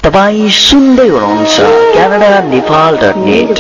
तपाईं सुन्दै हुनुहुन्छ क्यानाडा नेपाल.net।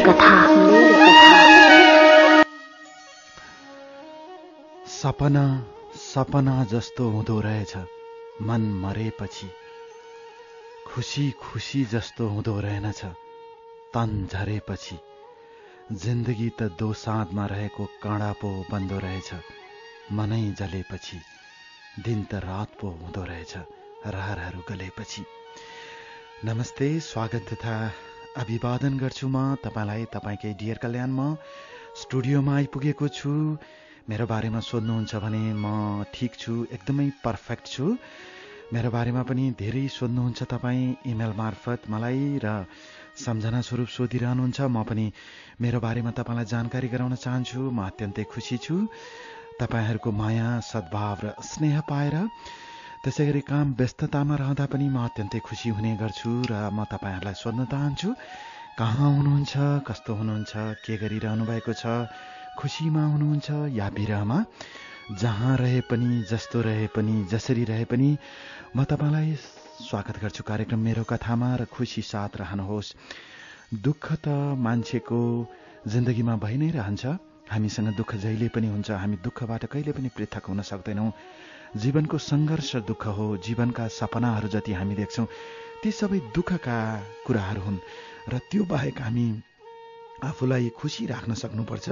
सपना सपना जस्तो हुँदो रहेछ मन मरेपछि, खुसी खुसी जस्तो हुँदो रहेनछ तन झरेपछि। जिन्दगी त दोसाँधमा रहेको काँडा पो बन्दो रहेछ मनै जलेपछि। दिन त रात पो हुँदो रहेछ रहरहरू गलेपछि। नमस्ते, स्वागत तथा अभिवादन गर्छु म तपाईँलाई। तपाईँकै डियर कल्याण म स्टुडियोमा आइपुगेको छु। मेरो बारेमा सोध्नुहुन्छ भने म ठिक छु, एकदमै पर्फेक्ट छु। मेरो बारेमा पनि धेरै सोध्नुहुन्छ तपाईँ इमेल मार्फत मलाई र सम्झना स्वरूप सोधिरहनुहुन्छ। म पनि मेरो बारेमा तपाईँलाई जानकारी गराउन चाहन्छु। म अत्यन्तै खुसी छु तपाईँहरूको माया, सद्भाव र स्नेह पाएर। त्यसै गरी काम व्यस्ततामा रहँदा पनि म अत्यन्तै खुसी हुने गर्छु र म तपाईँहरूलाई सोध्न चाहन्छु, कहाँ हुनुहुन्छ, कस्तो हुनुहुन्छ, के गरिरहनु भएको छ, खुसीमा हुनुहुन्छ या विरहमा। जहाँ रहे पनि, जस्तो रहे पनि, जसरी रहे पनि म तपाईँलाई स्वागत गर्छु कार्यक्रम मेरो कथामा र खुसी साथ रहनुहोस्। दुःख त मान्छेको जिन्दगीमा भइ नै रहन्छ। हामीसँग दुःख जहिले पनि हुन्छ। हामी दुःखबाट कहिले पनि पृथक हुन सक्दैनौँ। जीवनको सङ्घर्ष दुःख हो। जीवनका सपनाहरू जति हामी देख्छौँ ती सबै दुःखका कुराहरू हुन् र त्यो बाहेक हामी आफूलाई खुसी राख्न सक्नुपर्छ।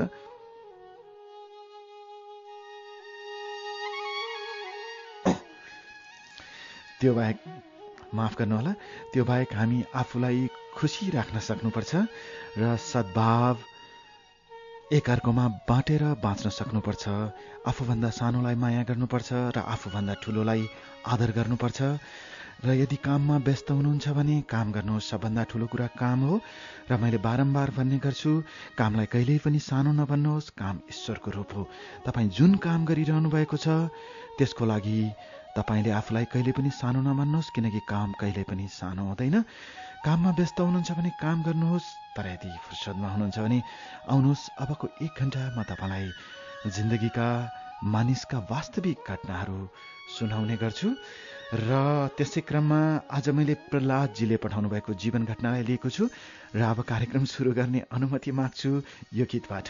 त्यो बाहेक माफ गर्नुहोला, त्यो बाहेक हामी आफूलाई खुसी राख्न सक्नुपर्छ र सद्भाव एकअर्कोमा बाँटेर बाँच्न सक्नुपर्छ। आफूभन्दा सानोलाई माया गर्नुपर्छ र आफूभन्दा ठुलोलाई आदर गर्नुपर्छ। र यदि काममा व्यस्त हुनुहुन्छ भने काम गर्नुहोस्। सबभन्दा ठुलो कुरा काम हो र मैले बारम्बार भन्ने गर्छु, कामलाई कहिल्यै पनि सानो नभन्नुहोस्। काम ईश्वरको रूप हो। तपाईँ जुन काम गरिरहनु भएको छ त्यसको लागि तपाईँले आफूलाई कहिले पनि सानो नमान्नुहोस्, किनकि काम कहिले पनि सानो हुँदैन। काममा व्यस्त हुनुहुन्छ भने काम गर्नुहोस्, तर यदि फुर्सदमा हुनुहुन्छ भने आउनुहोस्। अबको 1 घण्टा म तपाईँलाई जिन्दगीका मानिसका वास्तविक घटनाहरू सुनाउने गर्छु र त्यसै क्रममा आज मैले प्रहलादजीले पठाउनु भएको जीवन घटनालाई लिएको छु र अब कार्यक्रम सुरु गर्ने अनुमति माग्छु यो गीतबाट।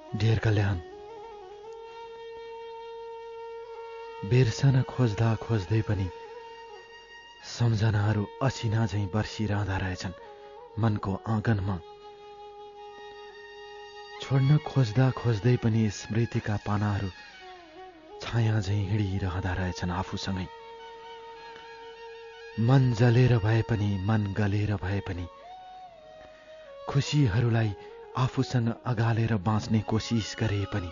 डेर कल्याण बिर्सन खोज्दा खोज्दै पनि सम्झनाहरू असिना झैं बर्सिरहँदा रहेछन् मनको आँगनमा। छोड्न खोज्दा खोज्दै पनि स्मृतिका पानाहरू छाया झैं हिँडिरहँदा रहेछन् आफूसँगै। मन जलेर भए पनि मन गलेर भए पनि खुशीहरूलाई आफूसँग अगालेर बाँच्ने कोसिस गरे पनि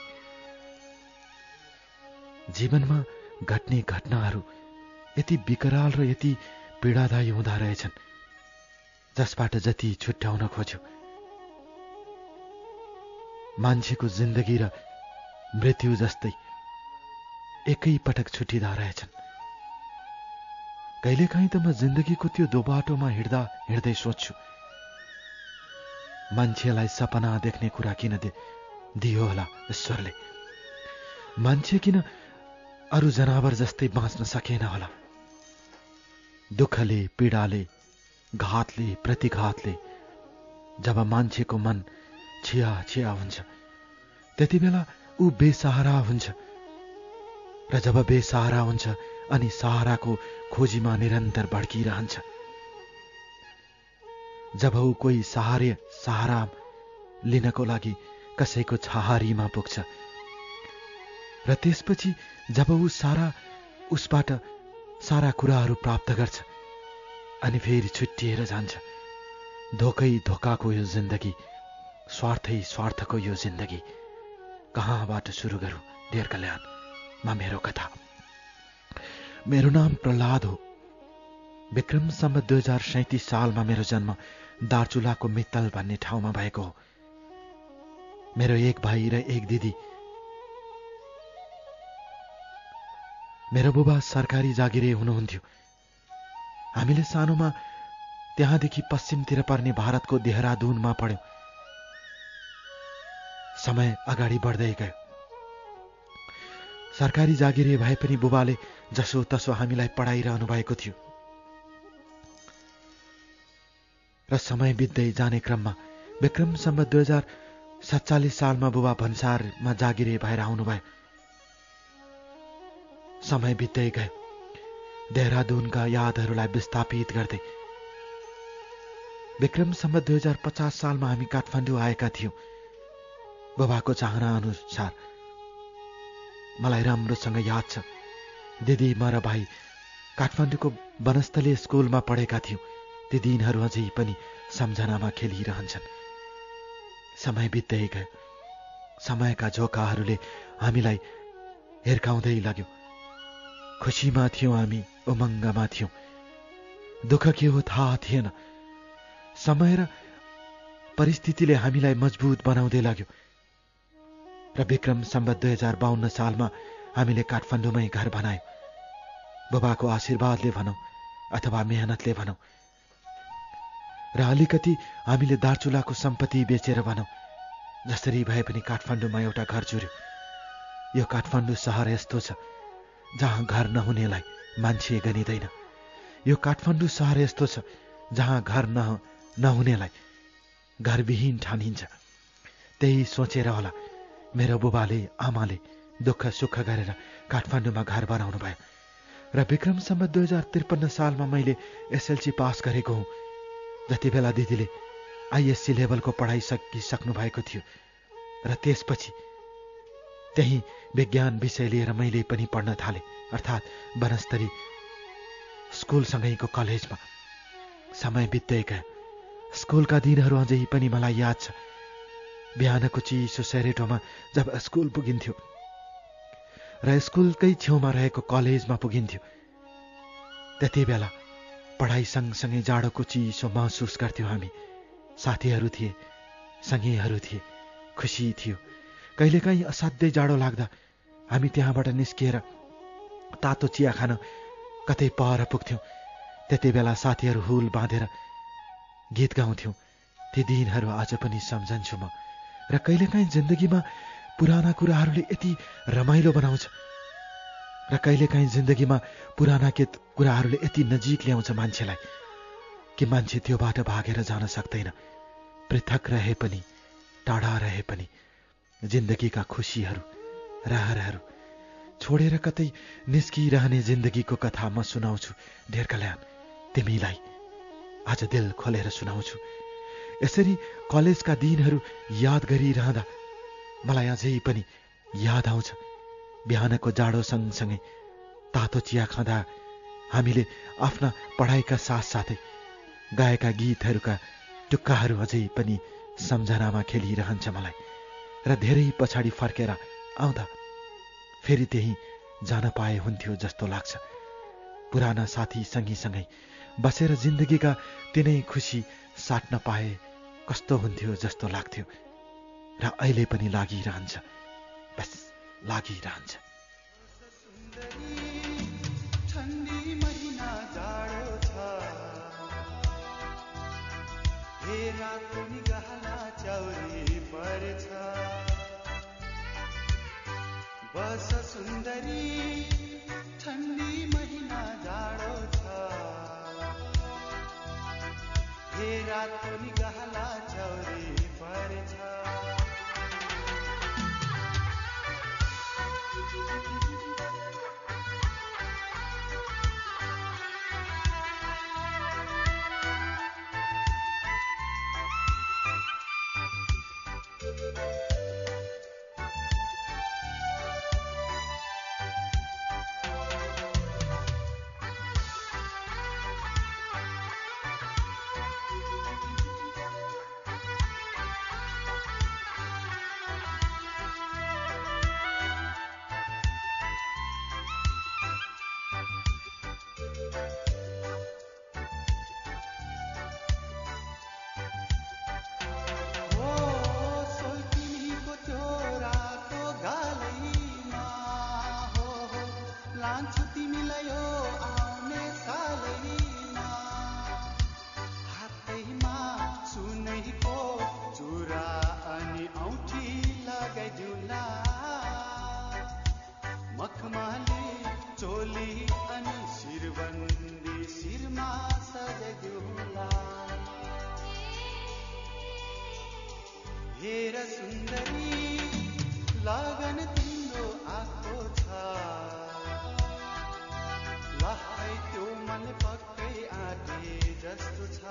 जीवनमा घट्ने घटनाहरू यति विकराल र यति पीडादायी हुँदा रहेछन् जसबाट जति छुट्याउन खोज्यो मान्छेको जिन्दगी र मृत्यु जस्तै एकै पटक छुटिँदा रहेछन्। कहिलेकाहीँ त म जिन्दगीको त्यो दोबाटोमा हिँड्दा हिँड्दै सोच्छु मान्छेलाई सपना देख्ने कुरा किन दियो होला ईश्वरले। मान्छे किन अरू जनावर जस्तै बाँच्न सकेन होला। दुःखले पीडाले घातले प्रतिघातले जब मान्छेको मन छिया छिया हुन्छ त्यति बेला ऊ बेसहारा हुन्छ र जब बेसहारा हुन्छ अनि सहाराको खोजीमा निरन्तर भड्किरहन्छ। जब ऊ कोही सहारा लिनको लागि कसैको छहारीमा पुग्छ र त्यसपछि जब ऊ उसबाट सारा कुराहरू प्राप्त गर्छ अनि फेरि छुट्टिएर जान्छ। धोकै धोकाको यो जिन्दगी, स्वार्थै स्वार्थको यो जिन्दगी कहाँबाट सुरु गरौँ डेर कल्याणमा मेरो कथा। मेरो नाम प्रहलाद हो। विक्रम सम्वत 2037 सालमा मेरो जन्म दार्चुलाको मित्तल भन्ने ठाउँमा भएको हो। मेरो एक भाइ र एक दिदी। मेरो बुबा सरकारी जागिरे हुनुहुन्थ्यो। हामीले सानोमा त्यहाँदेखि पश्चिमतिर पर्ने भारतको देहरादूनमा पढ्यौं। समय अगाडि बढ्दै गयो। सरकारी जागिरे भए पनि बुबाले जसो तसो हामीलाई पढाइरहनु भएको थियो र समय बित्दै जाने क्रममा विक्रम सम्वत 2047 सालमा बुबा भन्सारमा जागिरे भएर आउनुभयो। समय बित्दै गयो। देहरादूनका यादहरूलाई विस्थापित गर्दै विक्रम सम्वत 2050 सालमा हामी काठमाडौँ आएका थियौं। बुबाको चाहना अनुसार मलाई राम्रोसँग याद छ, दिदी म र भाइ काठमाडौँको वनस्थली स्कुलमा पढेका थियौं। ती दिनहरू अझै पनि सम्झनामा खेलिरहन्छन्। समय बित्दै गयो। समयका झोकाहरूले हामीलाई हिर्काउँदै लग्यो। खुसीमा थियौं हामी, उमङ्गमा थियौं। दुःख के हो थाहा थिएन। समय र परिस्थितिले हामीलाई मजबुत बनाउँदै लाग्यो र विक्रम सम्वत 2052 सालमा हामीले काठमाडौँमै घर बनायौं। बुबाको आशीर्वादले भनौं अथवा मेहनतले भनौं र अलिकति हामीले दार्चुलाको सम्पत्ति बेचेर भनौं, जसरी भए पनि काठमाडौँमा एउटा घर जुर्यो। यो काठमाडौँ शहर यस्तो छ जहाँ घर नहुनेलाई मान्छे गनिदैन। यो काठमाडौँ शहर यस्तो छ जहाँ घर नहुनेलाई घरविहीन ठानिन्छ। त्यही सोचेर होला मेरो बुबाले आमाले दुःख सुख गरेर काठमाडौँमा घर बनाउनु भयो र विक्रम सम्वत 2053 सालमा मैले एसएलसी पास गरेको हुँ। जति बेला दिदीले आइएससी लेभलको पढाइ सकिसक्नु भएको थियो र त्यसपछि त्यही विज्ञान विषय लिएर मैले पनि पढ्न थाले, अर्थात् वनस्थली स्कुलसँगैको कलेजमा। समय बित्दै गयो। स्कुलका दिनहरू अझै पनि मलाई याद छ। बिहानको चिसो सेरेटोमा जब स्कुल पुगिन्थ्यो र स्कुलकै छेउमा रहेको कलेजमा पुगिन्थ्यो, त्यति बेला पढाइ सँगसँगै जाडोको चिसो महसुस गर्थ्यौं हामी। साथीहरू थिए, सँगीहरू थिए, खुसी थियो। कहिलेकाहीँ असाध्यै जाडो लाग्दा हामी त्यहाँबाट निस्किएर तातो चिया खान कतै पर पुग्थ्यौं। त्यति बेला साथीहरू हुल बाँधेर गीत गाउँथ्यौं। ती दिनहरू आज पनि सम्झन्छु म। र कहिलेकाहीँ जिन्दगीमा पुराना कुराहरूले यति रमाइलो बनाउँछ र कहिलेकाहीँ जिन्दगीमा पुराना कुराहरूले यति नजिक ल्याउँछ मान्छेलाई कि मान्छे त्योबाट भागेर जान सक्दैन। पृथक रहे पनि, टाढा रहे पनि जिन्दगीका खुसीहरू, रहरहरू छोडेर कतै निस्किरहने जिन्दगीको कथा म सुनाउँछु धेर कल्याण तिमीलाई। आज दिल खोलेर सुनाउँछु। यसरी कलेजका दिनहरू याद गरिरहँदा मलाई अझै पनि याद आउँछ बिहानको जाडो सँगसँगै तातो चिया खाँदा हामीले आफ्ना पढाइका साथसाथै गाएका गीतहरूका टुक्काहरू अझै पनि सम्झनामा खेलिरहन्छ मलाई। र धेरै पछाडि फर्केर आउँदा फेरि त्यही जान पाए हुन्थ्यो जस्तो लाग्छ। पुराना साथी सँगै बसेर जिन्दगीका तिनै खुसी साट्न पाए कस्तो हुन्थ्यो जस्तो लाग्थ्यो। र अहिले पनि लागिरहन्छ, बस लागिरहन्छ। ठण्डी महिना जाडो छ, हे रातो निगाहला चौरी पर्छ। बस सुन्दरी ठण्डी महिना जाडो छ, हे रातो निगाहला चौरी पर्छ। हेर सुन्दरी लगन तिम्रो आएको छ, लहै त्यो मन पक्कै आँटे जस्तो छ।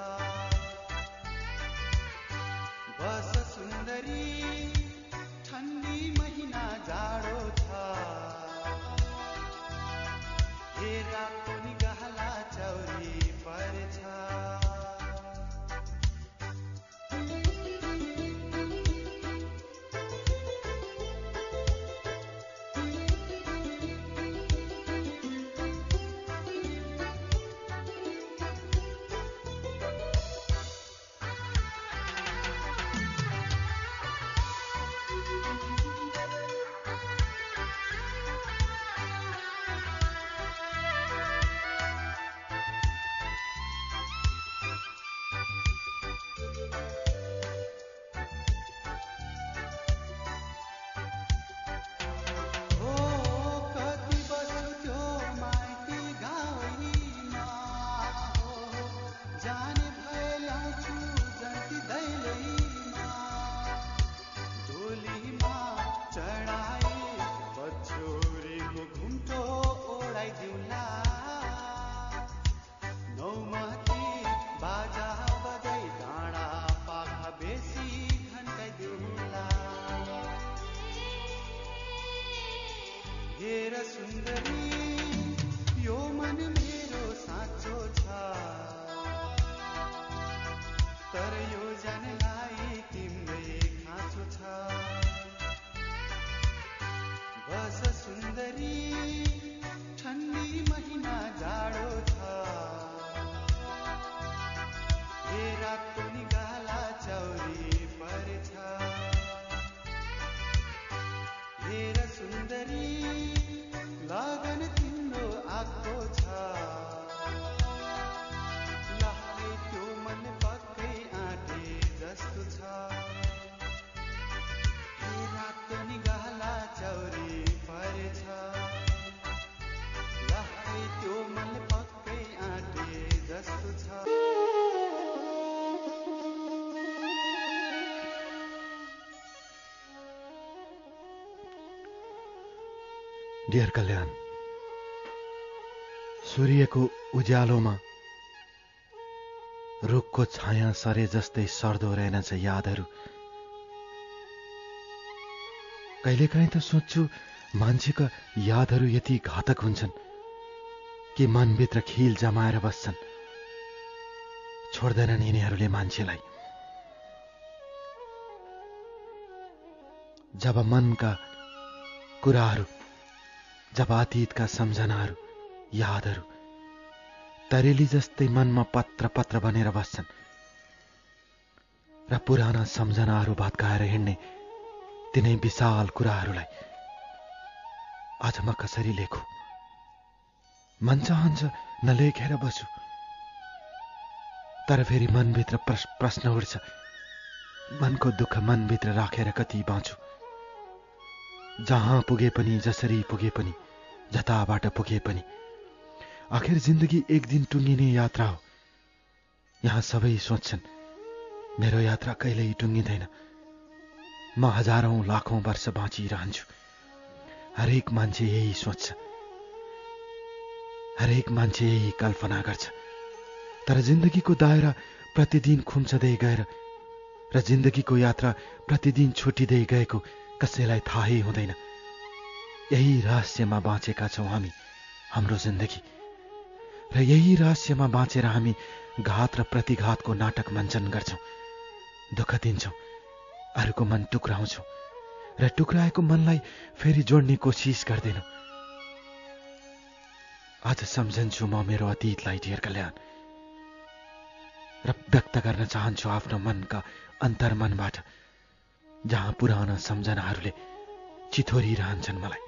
बस सुन्दरी ठण्डी महिना जाडो छ, हे रातो निगाहला चौरी पर्छ। हेर सुन्दरी यो मन मेरो साँचो छ, तर यो जानलाई तिम्रै खाँचो छ। बस सुन्दरी ठण्डी महिना जाडो छ, हे रातो निगाहला चौरी पर्छ। हेर सुन्दरी लगन तिम्रो आएको छ, लहै त्यो मन पक्कै आँटे जस्तो छ। हे रातो निगाहला चौरी पर्छ, लहै त्यो मन पक्कै आँटे जस्तो छ। डियर कल्याण, सूर्यको उज्यालोमा रुखको छाया सरे जस्तै सर्दो रहेनछ यादहरू। कहिलेकाहीँ त सोच्छु मान्छेका यादहरू यति घातक हुन्छन् कि मनभित्र खिल जमाएर बस्छन्, छोड्दैनन् यिनीहरूले मान्छेलाई। जब मनका कुराहरू, जब अतीतका सम्झनाहरू, यादहरू तरेली जस्तै मनमा पत्र पत्र बनेर बस्छन् र पुराना सम्झनाहरू भत्काएर हिँड्ने तिनै विशाल कुराहरूलाई आज म कसरी लेखु? मन चाहन्छ नलेखेर बसु, तर फेरि मनभित्र प्रश्न उठ्छ, मनको दुःख मनभित्र राखेर कति बाँचु? जहाँ पुगे पनि, जसरी पुगे पनि, जताबाट पुगे पनि, आखिर जिन्दगी एक दिन टुङ्गिने यात्रा हो। यहाँ सबै सोच्छन् मेरो यात्रा कहिल्यै टुङ्गिँदैन, म हजारौं लाखौं वर्ष बाँचिरहन्छु। हरेक मान्छे यही सोच्छ, हरेक मान्छे यही कल्पना गर्छ। तर जिन्दगीको दायरा प्रतिदिन खुम्चदै गएर र जिन्दगीको यात्रा प्रतिदिन छुटिँदै गएको कसैलाई थाहै हुँदैन। यही रहस्यमा बाँचेका छौं हामी, हाम्रो जिन्दगी। र यही रहस्यमा बाँचेर हामी घात र प्रतिघातको नाटक मञ्चन गर्छौं, दुःख दिन्छौं, अरूको मन टुक्राउँछौं र टुक्राएको मनलाई फेरि जोड्ने कोसिस गर्दैनौं। आज सम्झन्छु म मेरो अतीतलाई डियर कल्याण, र व्यक्त गर्न चाहन्छु आफ्नो मनका अन्तर्मनबाट, जहाँ पुराना सम्झनाहरूले चिथोरिरहन्छन् मलाई।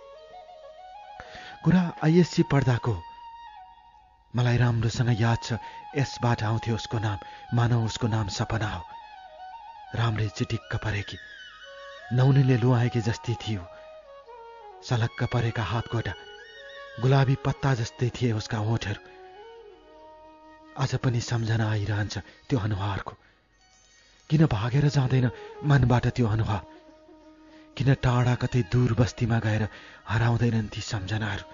कुरा आइएससी पढ्दाको हो। मलाई राम्रोसँग याद छ, यसबाट आउँथ्यो उसको नाम, मानौ उसको नाम सपना हो। राम्रै चिटिक्क परेकी, नौनीले लुहाएकी जस्तै थियो, सलक्क परेका हातगोटा, गुलाबी पत्ता जस्तै थिए उसका ओठहरू। आज पनि सम्झना आइरहन्छ त्यो अनुहारको। किन भागेर जाँदैन मनबाट त्यो अनुहार? किन टाढा कतै दूर बस्तीमा गएर हराउँदैनन् ती सम्झनाहरू?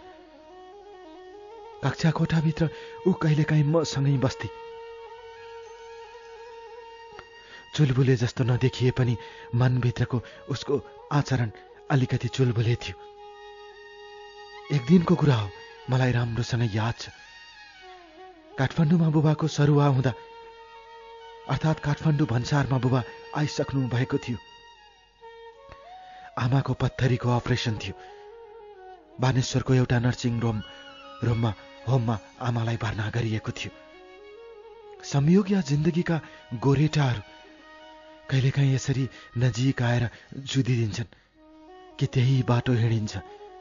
कक्षा कोठाभित्र ऊ कहिलेकाहीँ मसँगै बस्ती, चुलबुले जस्तो नदेखिए पनि मनभित्रको उसको आचरण अलिकति चुलबुले थियो। एक दिनको कुरा हो, मलाई राम्रोसँग याद छ। काठमाडौँमा बुबाको सरुवा हुँदा, अर्थात् काठमाडौँ भन्सारमा बुबा आइसक्नु भएको थियो। आमाको पत्थरीको अपरेसन थियो। बानेश्वरको एउटा नर्सिङ होममा आमालाई भर्ना गरिएको थियो। संयोग या जिन्दगीका गोरेटाहरू कहिलेकाहीँ यसरी नजिक आएर जुदिदिन्छन् कि त्यही बाटो हिँडिन्छ,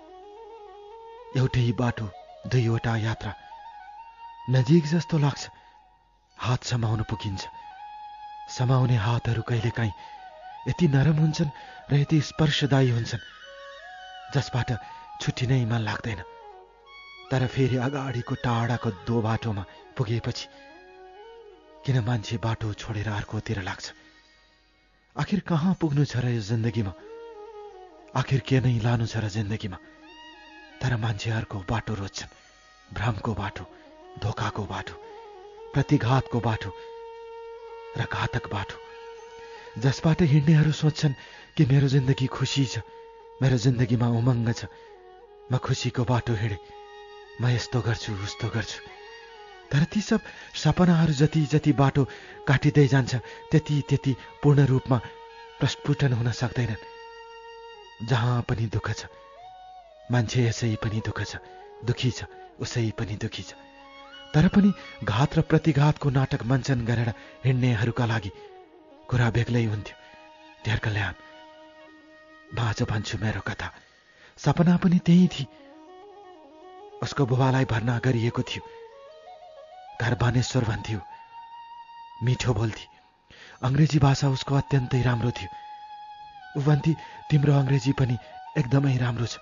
एउटै बाटो, दुईवटा यात्रा। नजिक जस्तो लाग्छ, हात समाउन पुगिन्छ। समाउने हातहरू कहिलेकाहीँ यति नरम हुन्छन् र यति स्पर्शदायी हुन्छन् जसबाट छुट्टिनै मन लाग्दैन। तर फेरि अगाडिको टाढाको दो बाटोमा पुगेपछि किन मान्छे बाटो छोडेर अर्कोतिर लाग्छ? आखिर कहाँ पुग्नु छ र यो जिन्दगीमा? आखिर के नै लानु छ र जिन्दगीमा? तर मान्छेहरूको बाटो रोज्छन्, भ्रमको बाटो, धोकाको बाटो, प्रतिघातको बाटो र घातक बाटो, जसबाट हिँड्नेहरू सोच्छन् कि मेरो जिन्दगी खुसी छ, मेरो जिन्दगीमा उमङ्ग छ, म खुसीको बाटो हिँडे, म यस्तो गर्छु उस्तो गर्छु। तर ती सब सपनाहरू जति जति बाटो काटिँदै जान्छ त्यति त्यति पूर्ण रूपमा प्रस्फुटन हुन सक्दैनन्। जहाँ पनि दुःख छ, मान्छे यसै पनि दुःख छ, दुखी छ, उसै पनि दुखी छ। तर पनि घात र प्रतिघातको नाटक मञ्चन गरेर हिँड्नेहरूका लागि कुरा बेग्लै हुन्थ्यो। डियर कल्याण, म आज भन्छु मेरो कथा। सपना पनि त्यही थिए। उसको बुबालाई भर्ना गरिएको थियो। घर बानेश्वर भन्थ्यो, मिठो बोल्थी, अंग्रेजी भाषा उसको अत्यन्तै राम्रो थियो। ऊ भन्थी, तिम्रो अंग्रेजी पनि एकदमै राम्रो छ।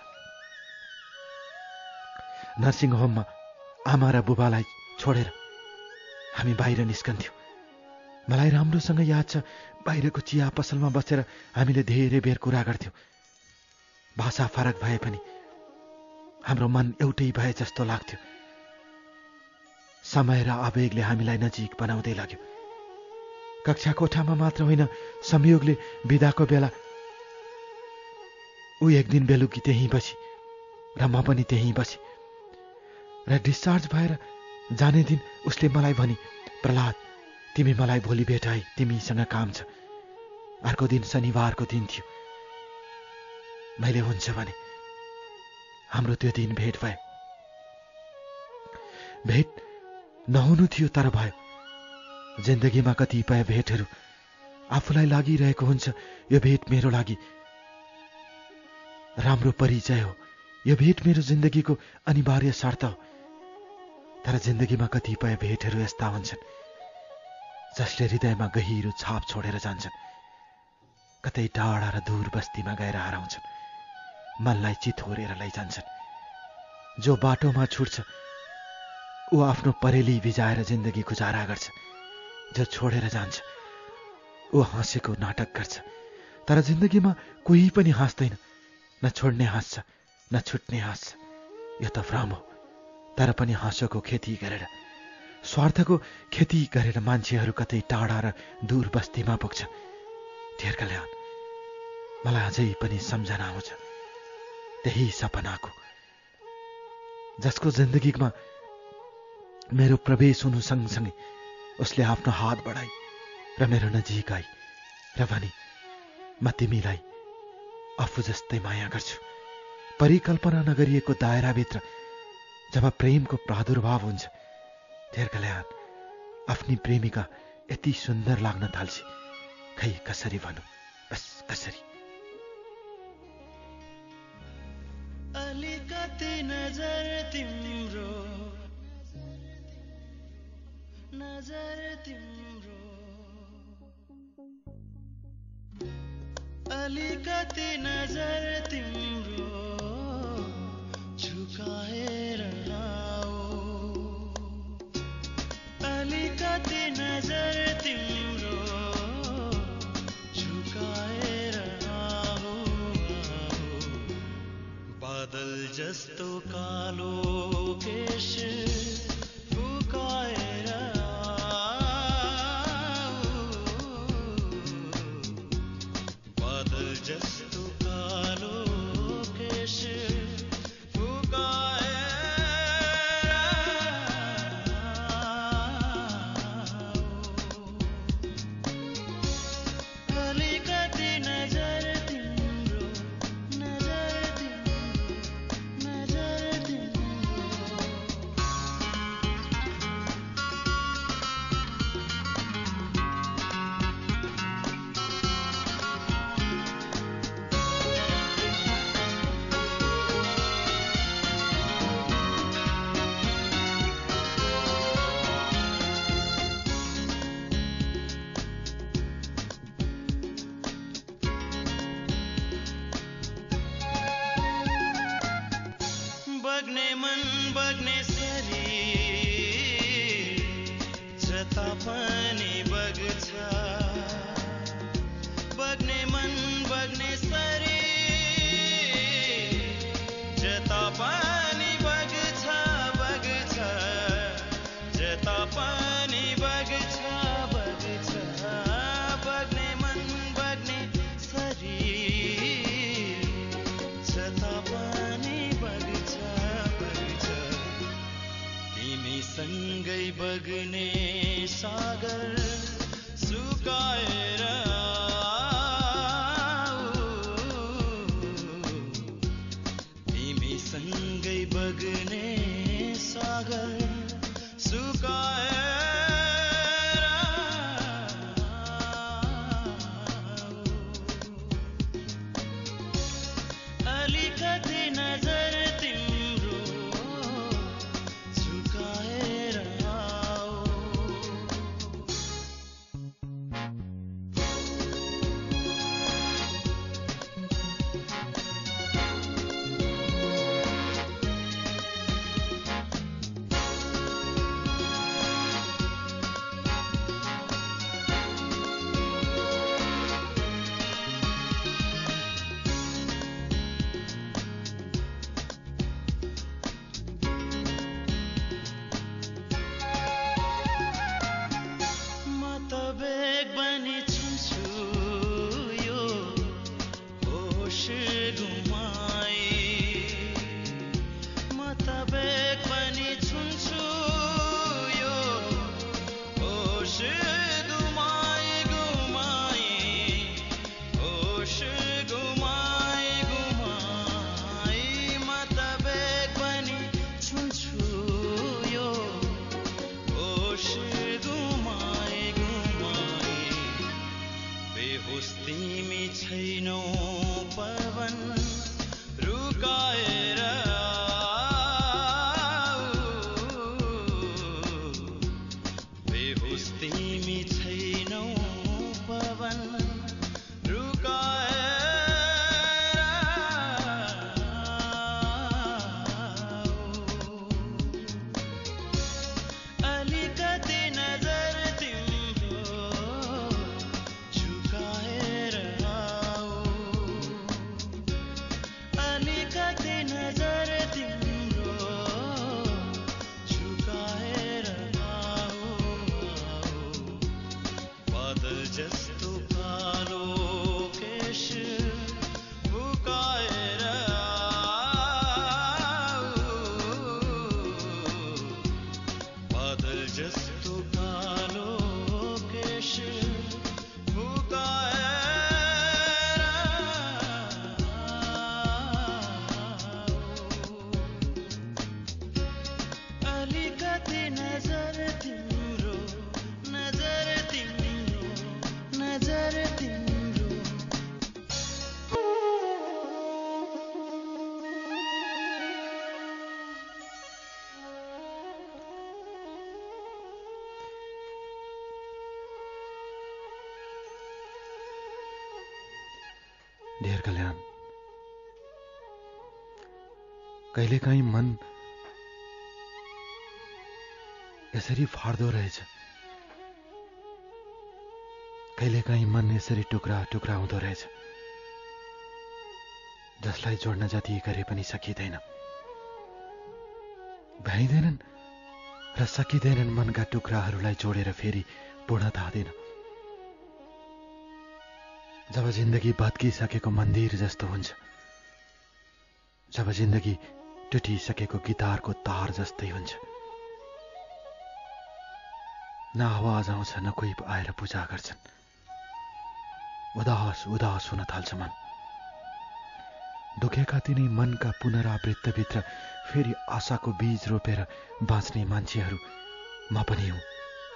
नर्सिङ होममा आमा र बुबालाई छोडेर हामी बाहिर निस्कन्थ्यौँ। मलाई राम्रोसँग याद छ, बाहिरको चिया पसलमा बसेर हामीले धेरै बेर कुरा गर्थ्यौँ। भाषा फरक भए पनि हाम्रो मन एउटै भए जस्तो लाग्थ्यो। समय र आवेगले हामीलाई नजिक बनाउँदै लाग्यो। कक्षा कोठामा मात्र होइन, संयोगले बिदाको बेला ऊ एक दिन बेलुकी त्यहीँ बसी र म पनि त्यहीँ बसे र डिस्चार्ज भएर जाने दिन उसले मलाई भनी, प्रहलाद, तिमी मलाई भोलि भेटाई, तिमीसँग काम छ। अर्को दिन शनिबारको दिन थियो। मैले हुन्छ भने। हाम्रो त्यो दिन भेट भयो। भेट नहुनु थियो तर भयो। जिन्दगीमा कतिपय भेटहरू आफूलाई लागिरहेको हुन्छ यो भेट मेरो लागि राम्रो परिचय हो, यो भेट मेरो जिन्दगीको अनिवार्य शर्त हो। तर जिन्दगीमा कतिपय भेटहरू यस्ता हुन्छन् जसले हृदयमा गहिरो छाप छोडेर जान्छन्, कतै टाढा र दूर बस्तीमा गएर हराउँछन्, मनलाई चिथोरेर लैजान्छन्। जो बाटोमा छुट्छ ऊ आफ्नो परेली भिजाएर जिन्दगी गुजारा गर्छ। जो छोडेर जान्छ ऊ हाँसेको नाटक गर्छ। तर जिन्दगीमा कोही पनि हाँस्दैन, न छोड्ने हाँस्छ न छुट्ने हाँस्छ। यो त भ्रम हो। तर पनि हाँसोको खेती गरेर, स्वार्थको खेती गरेर मान्छेहरू कतै टाढा र दूर बस्तीमा पुग्छन्। धेर कल्याण, मलाई अझै पनि सम्झना आउँछ त्यही सपनाको, जसको जिन्दगीमा मेरो प्रवेश हुनु सँगसँगै उसले आफ्नो हात बढाई र मेरो नजिक आई र भनी, म तिमीलाई आफू जस्तै माया गर्छु। परिकल्पना नगरिएको दायराभित्र जब प्रेमको प्रादुर्भाव हुन्छ, धेर कल्याण, आफ्नी प्रेमिका यति सुन्दर लाग्न थाल्छ, खै कसरी भनौँ, बस कसरी। अलिकति नजर तिम्रो, नजर तिम्रो, अलिकति नजर तिम्रो झुकाएर आओ, अलिकति नजर तिम्रो झुकाएर आओ, बादल जस्तो कालो केश फुकाएर आओ, बादल जस्तो कालो बेहोस तिमी छैनौ पवन रुकाएर बेहोस तिमी छैनौ पवन जस्तो कालो केश बुकाएर बादल जस्तो कालो केश बुकाएर अलिकति नजर तिम्रो नजर तिम्रो नजर तिम्रो डेर कल्याण, कहिलेकाहीँ मन यसरी फाड्दो रहेछ, कहिलेकाहीँ मन यसरी टुक्रा टुक्रा हुँदो रहेछ, जसलाई जोड्न जति गरे पनि सकिँदैन, भ्याइँदैनन् र सकिँदैनन् मनका टुक्राहरूलाई जोडेर फेरि पूर्णता दिन। जब जिन्दगी भत्किसकेको मन्दिर जस्तो हुन्छ, जब जिन्दगी टुटिसकेको गिटारको तार जस्तै हुन्छ, न आवाज आउँछ न कोही आएर पूजा गर्छन्, उदास उदास हुन थाल्छ मन। दुखेका तिनै मनका पुनरावृत्तभित्र फेरि आशाको बीज रोपेर बाँच्ने मान्छेहरू म पनि हुँ।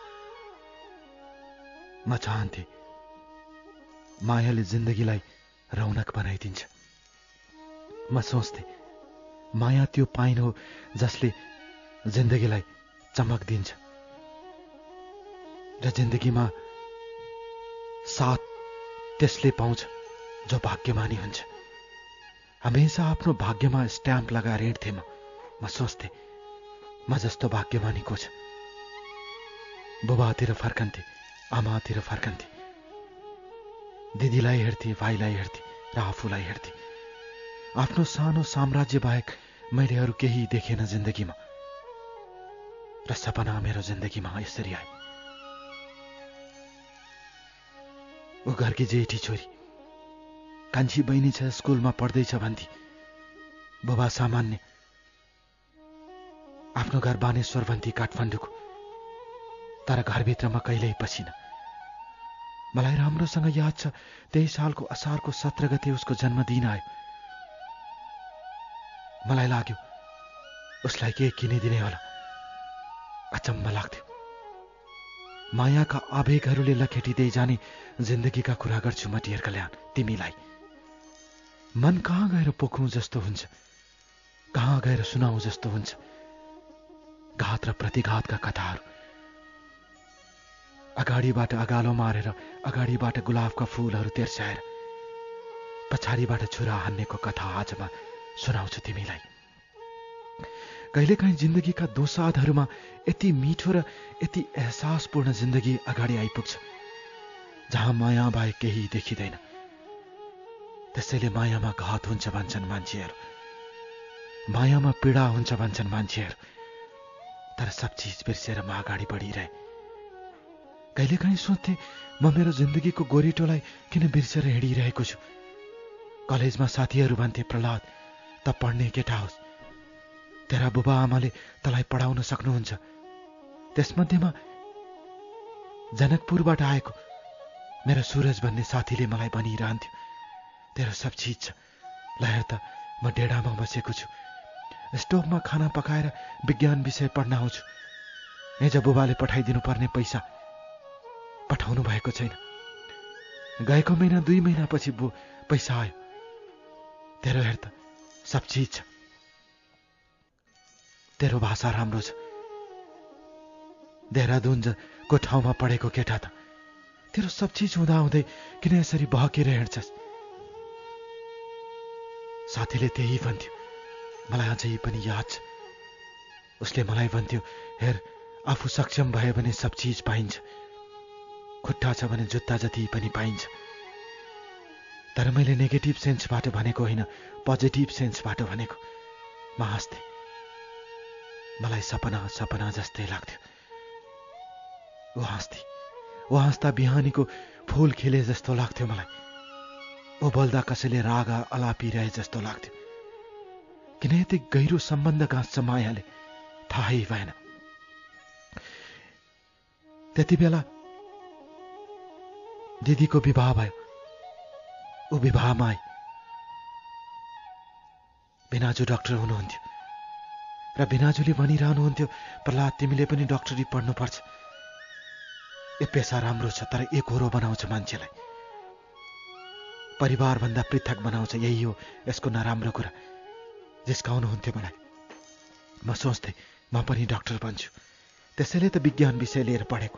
म चाहन्थे मायाले जिन्दगीलाई रौनक बनाइदिन्छ। म सोच्थे माया त्यो पाइन हो जसले जिन्दगीलाई चमक दिन्छ र जिन्दगीमा साथ त्यसले पाउँछ जो भाग्यमानी हुन्छ। हमेशा आफ्नो भाग्यमा स्ट्याम्प लगाएर हिँड्थे म सोच्थे म जस्तो भाग्यमानी को छ। बुबातिर फर्कन्थे, आमातिर फर्कन्थे, दिदीलाई हेर्थे, भाइलाई हेर्थे र आफूलाई हेर्थे। आफ्नो सानो साम्राज्य बाहेक मैले अरू केही देखेन जिन्दगीमा, र सपना मेरो जिन्दगीमा यसरी आए। ऊ घरकी जेठी छोरी, कान्छी बहिनी छ, स्कुलमा पढ्दैछ भन्थे। बुबा सामान्य, आफ्नो घर बानेश्वर भन्थे काठमाडौँको, तर घरभित्र म कहिल्यै पसिन। मलाई राम्रोसँग याद छ त्यही सालको असारको 17 गते उसको जन्मदिन आयो। मलाई लाग्यो उसलाई के किनिदिने होला, अचम्म लाग्थ्यो। मायाका आवेगहरूले लखेटिँदै जाने जिन्दगीका कुरा गर्छु म डियर कल्याण तिमीलाई। मन कहाँ गएर पोखौँ जस्तो हुन्छ, कहाँ गएर सुनाऊ जस्तो हुन्छ। घात र प्रतिघातका कथाहरू, अगाडिबाट अगालो मारेर अगाडिबाट गुलाबका फूलहरू तेर्स्याएर पछाडिबाट छुरा हान्नेको कथा आज म सुनाउँछु तिमीलाई। कहिलेकाहीँ जिन्दगीका दोसाधहरूमा यति मिठो र यति एहसासपूर्ण जिन्दगी अगाडि आइपुग्छ जहाँ माया बाहेक केही देखिँदैन। त्यसैले मायामा घात हुन्छ भन्छन् मान्छेहरू, मायामा पीडा हुन्छ भन्छन् मान्छेहरू, तर सब चिज बिर्सेर म अगाडि बढिरहे। कहिलेकाहीँ सोध्थे म मेरो जिन्दगीको गोरेटोलाई किन बिर्सेर हिँडिरहेको छु। कलेजमा साथीहरू भन्थे, प्रहलाद त पढ्ने केटा होस्, तेरा बुबा आमाले तँलाई पढाउन सक्नुहुन्छ। त्यसमध्येमा जनकपुरबाट आएको मेरो सूरज भन्ने साथीले मलाई भनिरहन्थ्यो, तेरो सब चिज छ, ल हेर त म डेढामा बसेको छु, स्टोभमा खाना पकाएर विज्ञान विषय पढ्न आउँछु। हिजो बुबाले पठाइदिनु पर्ने पैसा पठाउनु भएको छैन, गएको महिना 2 महिनापछि पैसा आयो। तेरो हेर त सब चिज छ। तेरो भाषा राम्रो छ। देहरादूनको ठाउँमा पढेको केटा त तेरो सब चिज हुँदाहुँदै किन यसरी बहकेर हिँड्छस्? साथीले त्यही भन्थ्यो। मलाई अझै पनि याद छ। उसले मलाई भन्थ्यो, हेर आफू सक्षम भयो भने सब चिज पाइन्छ, खुट्टा छ भने जुत्ता जति पनि पाइन्छ। तर मैले नेगेटिभ सेन्सबाट भनेको होइन, पोजिटिभ सेन्सबाट भनेको। म हाँस्थेँ। मलाई सपना सपना जस्तै लाग्थ्यो। ऊ हाँस्दा बिहानीको फूल खिले जस्तो लाग्थ्यो मलाई। ऊ बोल्दा कसैले रागा अलापिरहे जस्तो लाग्थ्यो। किन यति गहिरो सम्बन्ध गाँच्छ मायाले थाहै भएन। त्यति बेला दिदीको विवाह भयो। ऊ विवाहमा आई। बिनाजु डाक्टर हुनुहुन्थ्यो र बिनाजुले भनिरहनुहुन्थ्यो, प्रहलाद तिमीले पनि डाक्टरी पढ्नुपर्छ। यो पेसा राम्रो छ तर एकहोरो बनाउँछ मान्छेलाई, परिवारभन्दा पृथक बनाउँछ। यही हो यसको नराम्रो कुरा। जिस्काउनुहुन्थ्यो मलाई। म सोच्थेँ म पनि डाक्टर बन्छु। त्यसैले त विज्ञान विषय लिएर पढेको।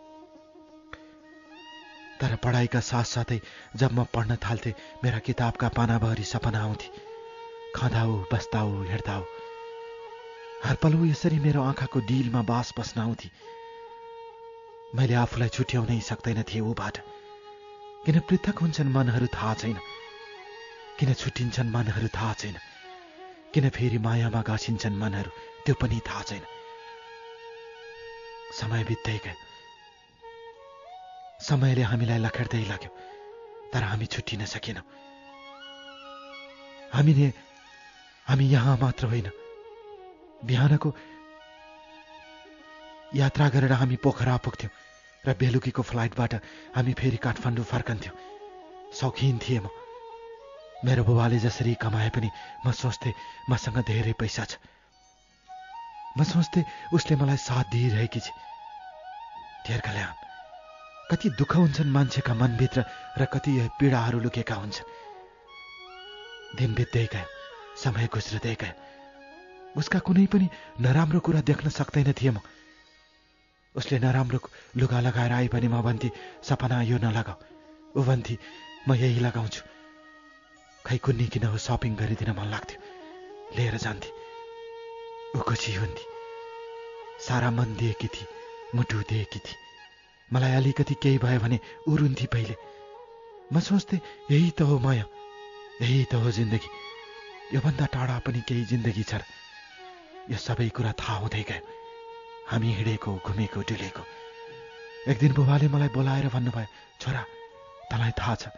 तर पढाइका साथसाथै जब म पढ्न थाल्थेँ मेरा किताबका पानाभरि सपना आउँथे। खाँदा हो, बस्दा हो, हेर्दा हो। हर पल यसरी मेरो आँखाको डिलमा बास बस्न आउँथे। मैले आफूलाई छुट्याउनै सक्दैन थिएँ ऊबाट। किन पृथक हुन्छन् मनहरू थाहा छैन, किन छुट्टिन्छन् मनहरू थाहा छैन, किन फेरि मायामा गाँसिन्छन् मनहरू त्यो पनि थाहा छैन। समय बित्दै गयो। समयले हामीलाई लखेड्दै लाग्यो तर हामी छुट्टिन सकेनौँ। हामी यहाँ मात्र होइन, बिहानको यात्रा गरेर हामी पोखरा पुग्थ्यौँ र बेलुकीको फ्लाइटबाट हामी फेरि काठमाडौँ फर्कन्थ्यौँ। शौखिन थिएँ म। मेरो बुबाले जसरी कमाए पनि म सोच्थेँ मसँग धेरै पैसा छ। म सोच्थेँ उसले मलाई साथ दिइरहेकी छ। धेर कल्याण। कति दुःख हुन्छन् मान्छेका मनभित्र र कति पीडाहरू लुकेका हुन्छन्। दिन बित्दै गयो, समय गुज्रदै गयो। उसका कुनै पनि नराम्रो कुरा देख्न सक्दैन थिएँ म। उसले नराम्रो लुगा लगाएर आई भने म भन्थे, सपना यो नलगाऊ। ऊ भन्थे, म यही लगाउँछु। खै कुन्नी किन हो सपिङ गरिदिन मन लाग्थ्यो, लिएर जान्थे। ऊ खुसी हुन्थे। सारा मन दिएकी थिए, मुटु दिएकी थिए। मलाई अलिकति केही भयो भने ऊ रुन्थे पहिले। म सोच्थेँ यही त हो माया, यही त हो जिन्दगी। योभन्दा टाढा पनि केही जिन्दगी छ र? यो सबै कुरा थाहा हुँदै गयो। हामी हिँडेको, घुमेको, डुलेको। एक दिन बुबाले मलाई बोलाएर भन्नुभयो, छोरा तँलाई थाहा छ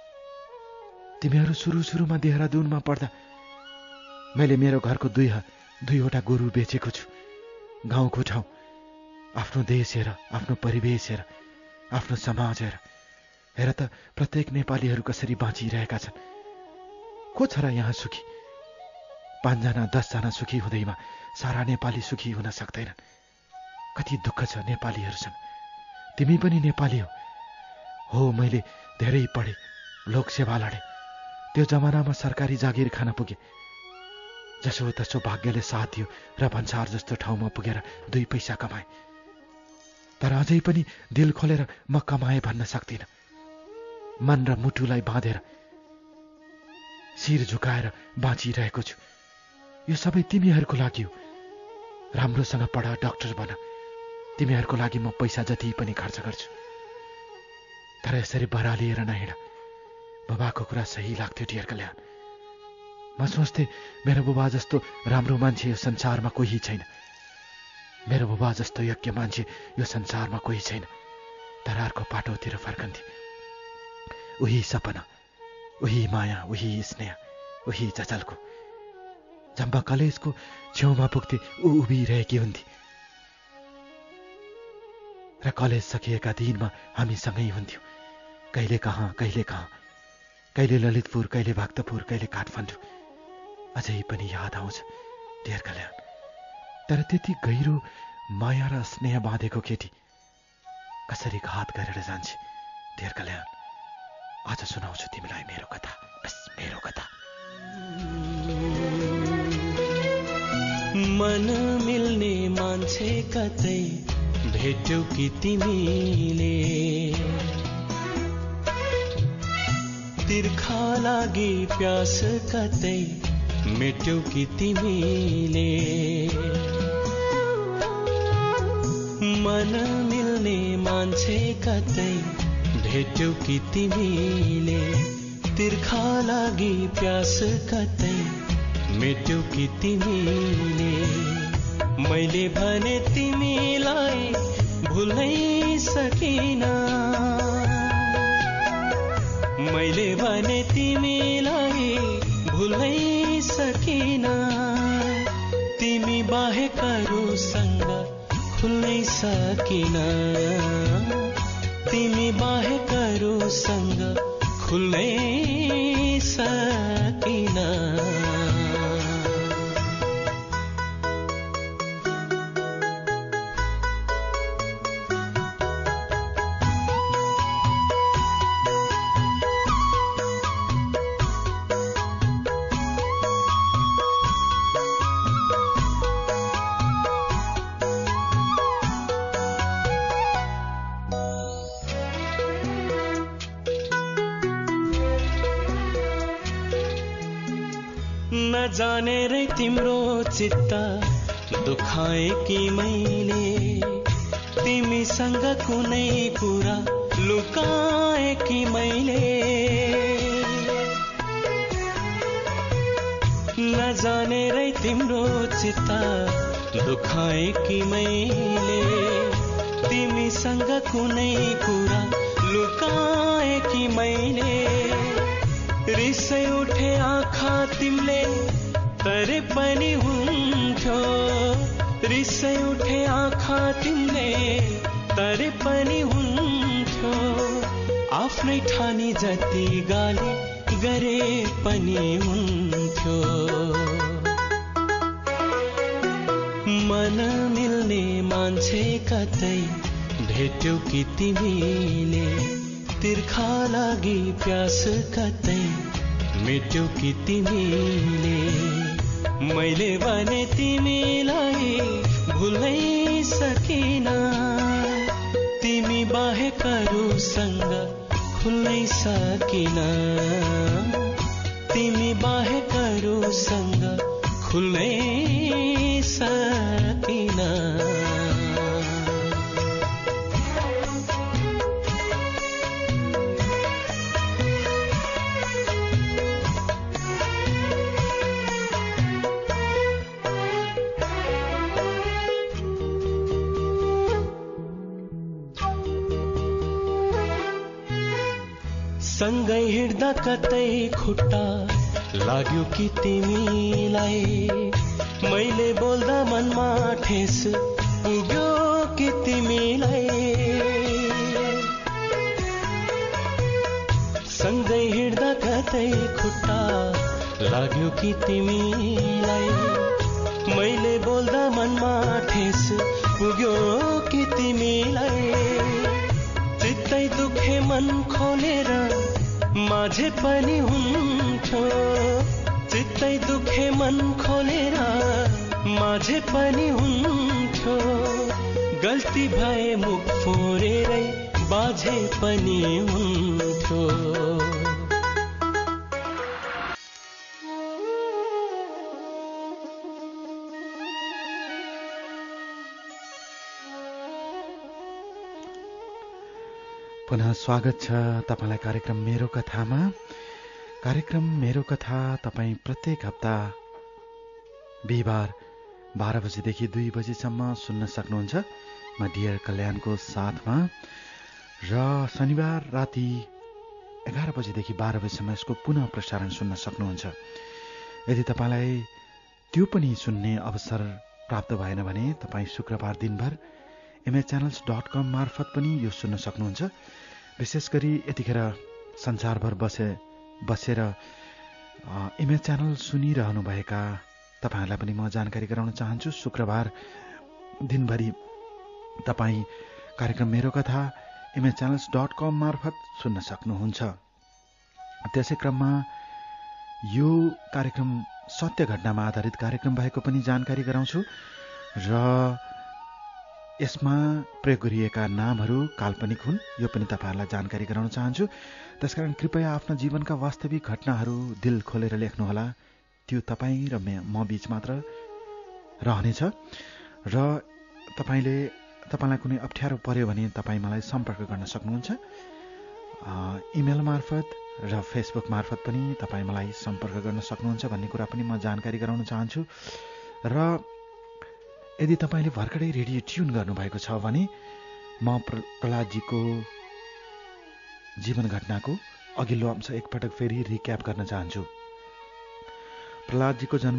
तिमीहरू सुरुमा देहरादूनमा पढ्दा मैले मेरो घरको दुईवटा गोरु बेचेको छु। गाउँको ठाउँ, आफ्नो देश हेर, आफ्नो परिवेश हेर, आफ्नो समाज हेर। हेर त प्रत्येक नेपालीहरू कसरी बाँचिरहेका छन्। को छ र यहाँ सुखी? 5 जना 10 जना सुखी हुँदैमा सारा नेपाली सुखी हुन सक्दैनन्। कति दुःख छ नेपालीहरूसँग। तिमी पनि नेपाली हो। मैले धेरै पढे, लोकसेवा लडे। त्यो जमानामा सरकारी जागिर खान पुगे। जसो तसो भाग्यले साथ दियो र भन्सार जस्तो ठाउँमा पुगेर 2 पैसा कमाए। तर अझै पनि दिल खोलेर म कमाए भन्न सक्दिनँ। मन र मुटुलाई बाँधेर शिर झुकाएर बाँचिरहेको छु। यो सबै तिमीहरूको लागि हो। राम्रोसँग पढ, डाक्टर बन। तिमीहरूको लागि म पैसा जति पनि खर्च गर्छु। तर यसरी बरालिएर नहिँड। बुबाको कुरा सही लाग्थ्यो डियर कल्याण। म सोच्थेँ मेरो बुबा जस्तो राम्रो मान्छे यो संसारमा कोही छैन। मेरो बुबा जस्तो योग्य मान्छे यो संसारमा कोही छैन। तर अर्को पाटोतिर फर्कन्थे। उही सपना, उही माया, उही स्नेह, उही जचल्को। जब म कलेजको छेउमा पुग्थे ऊ उभिरहेकी हुन्थे र कलेज सकिएका दिनमा हामी सँगै हुन्थ्यौँ। कहिले कहाँ, कहिले ललितपुर, कहिले भक्तपुर, कहिले काठमाडौँ। अझै पनि याद आउँछ डियर कल्याण। तर त्यति गहिरो माया र स्नेह बाँधेको केटी कसरी घात गरेर जान्छ डियर कल्याण। आज सुनाउँछु तिमीलाई मेरो कथा, बस मेरो कथा। मन मिल्ने मान्छे कतै भेट्यौ कि तिमीले, तिर्खा लागि प्यास कतै मेट्यौ कि तिमीले, मन मिल्ने मान्छे कतै भेट्यौ कि तिमीले, तिर्खा लागि प्यास कतै मेट्यौ कि तिमीले। मैले भने तिमीलाई भुल्नै सकिन, मैले भने तिमीलाई भुल्नै सकिन, तिमी बाहेक अरूसँग खुल्नै सकिन, तिमी बाहेक अरूसँग खुल्नै सकिन। नजानेरै तिम्रो चित्त दुखाए कि मैले, तिमीसँग कुनै कुरा लुकाए कि मैले, नजानेरै तिम्रो चित्त दुखाए कि मैले, तिमीसँग कुनै कुरा लुकाए कि मैले। रिसै उठे आँखा तिमीले तरे पनि हुन्थ्यो, रिसै उठे आँखा तिमीले तरे पनि हुन्थ्यो, आफ्नै ठानी जति गाली गरे पनि हुन्थ्यो। मन मिल्ने मान्छे कतै भेट्यौ कि तिमीले, तिर्खा लागि प्यास कतै मेट्यौ कि तिमीले। मैले भने तिमीलाई भुल्नै सकिन, तिमी बाहेक अरूसँग खुल्नै सकिन, तिमी बाहेक अरूसँग खुल्नै सकिन। सँगै हिँड्दा कतै खुट्टा लाग्यो कि तिमीलाई, मैले बोल्दा मनमा ठेस पुग्यो कि तिमीलाई, सँगै हिँड्दा कतै खुट्टा लाग्यो कि तिमीलाई, मैले बोल्दा मनमा ठेस पुग्यो कि तिमीलाई। चित्तै दुखे मन खोलेर माझे पनि हुन्थ्यो, चित्तै दुखे मन खोलेर माझे पनि हुन्थ्यो, गल्ती भए मुख फोरेरै बाझे पनि हुन्थ्यो। पुनः स्वागत छ तपाईलाई कार्यक्रम मेरो कथामा। कार्यक्रम मेरो कथा तपाईँ प्रत्येक हप्ता बिहिबार 12 बजेदेखि 2 बजेसम्म सुन्न सक्नुहुन्छ म डियर कल्याणको साथमा, र शनिबार राति 11 बजेदेखि 12 बजेसम्म यसको पुनः प्रसारण सुन्न सक्नुहुन्छ। यदि तपाईलाई त्यो पनि सुन्ने अवसर प्राप्त भएन भने तपाईँ शुक्रबार दिनभर imagechannels.com मार्फत पनि यो सुन्न सक्नुहुन्छ। विशेष गरी यतिखेर संसारभर बसेर इमेज च्यानल सुनिरहनुभएका तपाईहरुलाई पनि म जानकारी गराउन चाहन्छु। शुक्रबार दिनभरि तपाईँ कार्यक्रम मेरो कथा imagechannels.com मार्फत सुन्न सक्नुहुन्छ। त्यसै क्रममा यो कार्यक्रम सत्य घटनामा आधारित कार्यक्रम भएको पनि जानकारी गराउँछु र यसमा प्रयोग गरिएका नामहरू काल्पनिक हुन् यो पनि तपाईँहरूलाई जानकारी गराउन चाहन्छु। त्यसकारण कृपया आफ्ना जीवनका वास्तविक घटनाहरू दिल खोलेर लेख्नुहोला। त्यो तपाईँ र म बीच मात्र रहनेछ र तपाईँलाई कुनै अप्ठ्यारो पर्यो भने तपाईँ मलाई सम्पर्क गर्न सक्नुहुन्छ। इमेल मार्फत र फेसबुक मार्फत पनि तपाईँ मलाई सम्पर्क गर्न सक्नुहुन्छ भन्ने कुरा पनि म जानकारी गराउन चाहन्छु। र यदि तपाईँले भर्खरै रेडियो ट्युन गर्नुभएको छ भने म प्रहलादजीको जीवन घटनाको अघिल्लो अंश एकपटक फेरि रिक्याप गर्न चाहन्छु। प्रहलादजीको जन्म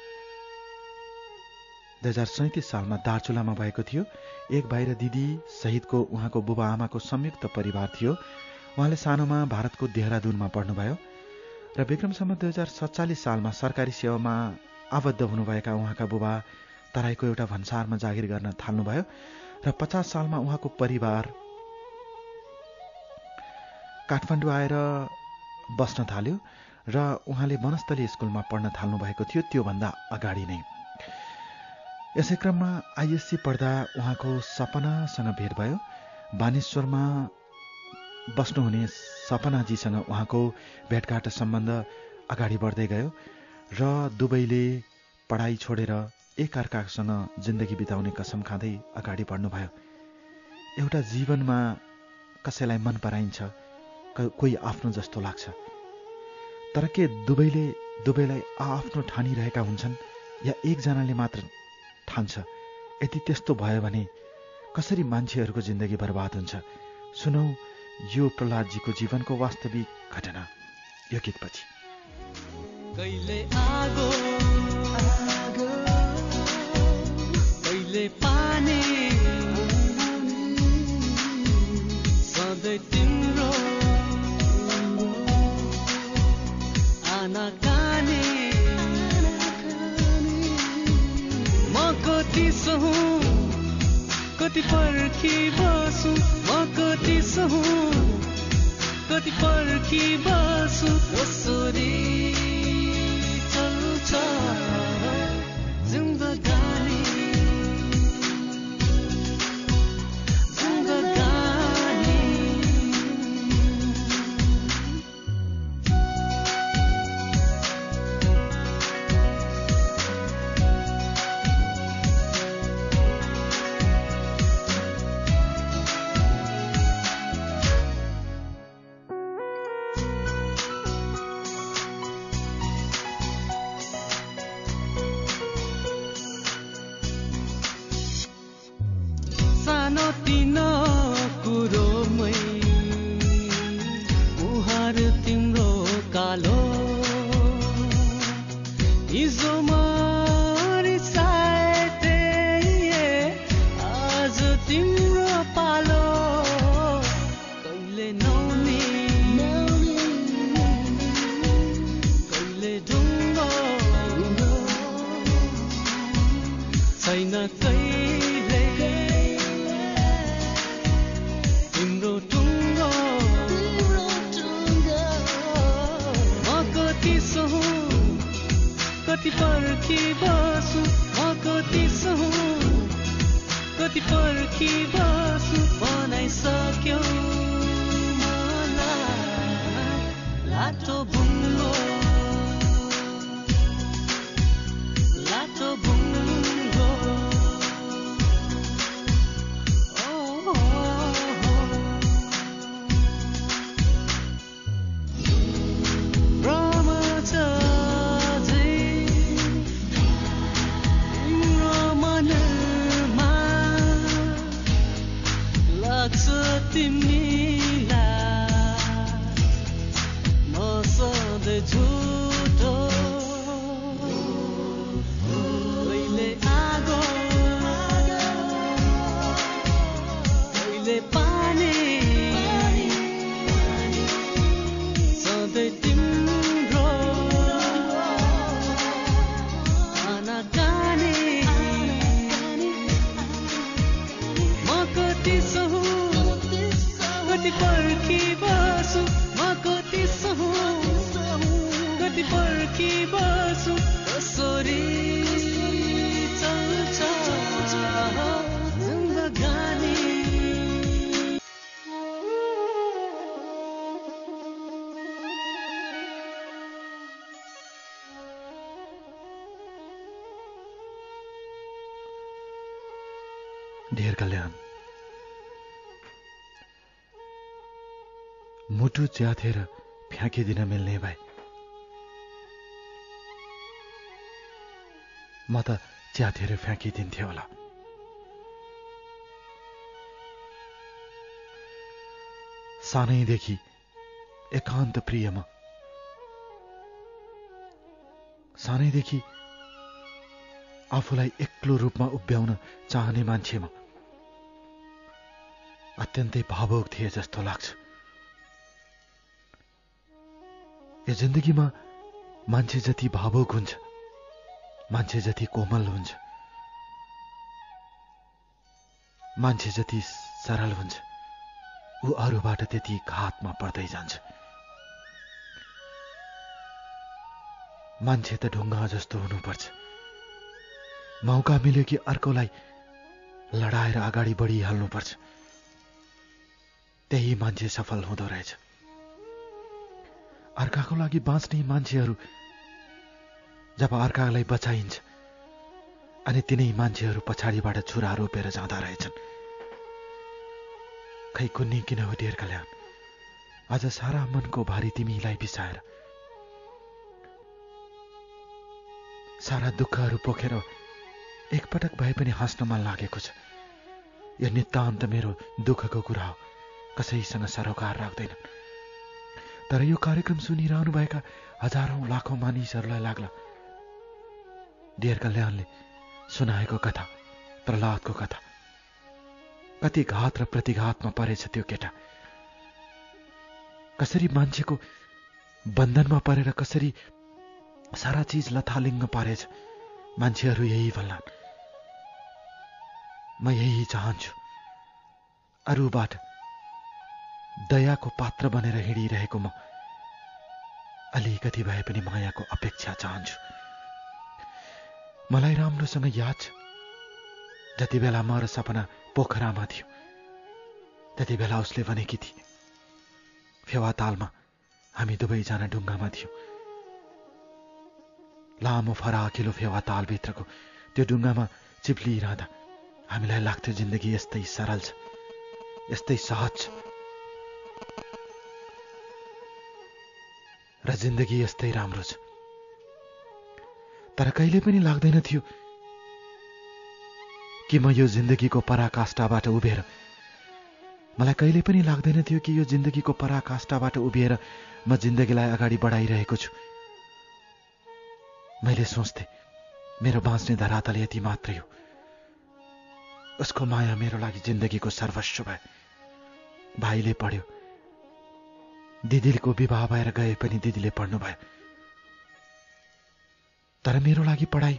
2037 सालमा दार्चुलामा भएको थियो। एक भाइ र दिदी सहितको उहाँको बुबा आमाको संयुक्त परिवार थियो। उहाँले सानोमा भारतको देहरादुनमा पढ्नुभयो र विक्रमसम्म 2047 सालमा सरकारी सेवामा आबद्ध हुनुभएका उहाँका बुबा तराईको एउटा भन्सारमा जागिर गर्न थाल्नुभयो र 50 सालमा उहाँको परिवार काठमाडौँ आएर बस्न थाल्यो र उहाँले वनस्थली स्कुलमा पढ्न थाल्नु भएको थियो त्योभन्दा अगाडि नै। यसै क्रममा आइएससी पढ्दा उहाँको सपनासँग भेट भयो। बानेश्वरमा बस्नुहुने सपनाजीसँग उहाँको भेटघाट सम्बन्ध अगाडि बढ्दै गयो र दुवैले पढाइ छोडेर एकअर्कासँग जिन्दगी बिताउने कसम खाँदै अगाडि बढ्नुभयो। एउटा जीवनमा कसैलाई मन पराइन्छ, कोही आफ्नो जस्तो लाग्छ, तर के दुवैलाई आफ्नो ठानिरहेका हुन्छन् या एकजनाले मात्र ठान्छ? यदि त्यस्तो भयो भने कसरी मान्छेहरूको जिन्दगी बर्बाद हुन्छ? सुनौ यो प्रहलादजीको जीवनको वास्तविक घटना यो गीतपछि। कहिले आगो कहिले पानी सधैँ तिम्रो आनाकानी म कति सहु कति पर्खी बसु म कति सहु कति पर्खी बसु कसरी चल्छ जिन्दगानी तिमीलाई म ढेर कल्याण मुटु च्याथेर फ्याँकिदिन मिल्ने भए म त च्याथेर फ्याँकिदिन्थे होला। सानैदेखि एकान्त प्रियमा, सानैदेखि आफूलाई एक्लो रूपमा उभ्याउन चाहने मान्छेमा अत्यन्तै भावुक थिए जस्तो लाग्छ। यो जिन्दगीमा मान्छे जति भावुक हुन्छ, मान्छे जति कोमल हुन्छ, मान्छे जति सरल हुन्छ, ऊ अरूबाट त्यति घातमा पर्दै जान्छ। मान्छे त ढुङ्गा जस्तो हुनुपर्छ, मौका मिल्यो कि अर्कोलाई लडाएर अगाडि बढिहाल्नुपर्छ, त्यही मान्छे सफल हुँदो रहेछ। अर्काको लागि बाँच्ने मान्छेहरू जब अर्कालाई बचाइन्छ अनि तिनै मान्छेहरू पछाडिबाट छुरा रोपेर जाँदा रहेछन्। खै कुन्नी किन हो ढेर कल्याण, आज सारा मनको भारी तिमीलाई बिसाएर, सारा दुःखहरू पोखेर एकपटक भए पनि हाँस्न मन लागेको छ। यो नितान्त मेरो दुःखको कुरा हो, कसैसँग सरोकार राख्दैन। तर यो कार्यक्रम सुनिरहनुभएका हजारौं लाखौं मानिसहरूलाई लाग्ला ढेर कल्याणले सुनाएको कथा, प्रहलादको कथा, कति घात र प्रतिघातमा परेछ त्यो केटा, कसरी मान्छेको बन्धनमा परेर कसरी सारा चीज लथालिङ्ग पारेछ। मान्छेहरू यही भन्लान्, म यही चाहन्छु, अरूबाट दयाको पात्र बनेर हिँडिरहेको म अलिकति भए पनि मायाको अपेक्षा चाहन्छु। मलाई राम्रोसँग याद छ, जति बेला म र सपना पोखरामा थियो त्यति बेला उसले भनेकी थिए, फेवातालमा हामी दुवैजना ढुङ्गामा थियौँ। लामो फराकिलो फेवातालभित्रको त्यो ढुङ्गामा चिप्लिरहँदा हामीलाई लाग्थ्यो जिन्दगी यस्तै सरल छ, यस्तै सहज छ र जिन्दगी यस्तै राम्रो छ। तर कहिले पनि लाग्दैन थियो कि म यो जिन्दगीको पराकाष्ठाबाट उभिएर, मलाई कहिले पनि लाग्दैन थियो कि यो जिन्दगीको पराकाष्ठाबाट उभिएर म जिन्दगीलाई अगाडि बढाइरहेको छु। मैले सोच्थे मेरो बाँच्ने धरातल यति मात्रै हो। उसको माया मेरो लागि जिन्दगीको सर्वस्व भयो। भाइले पढ्यो, दिदीको विवाह भएर गए पनि दिदीले पढ्नु भयो, तर मेरो लागि पढाइ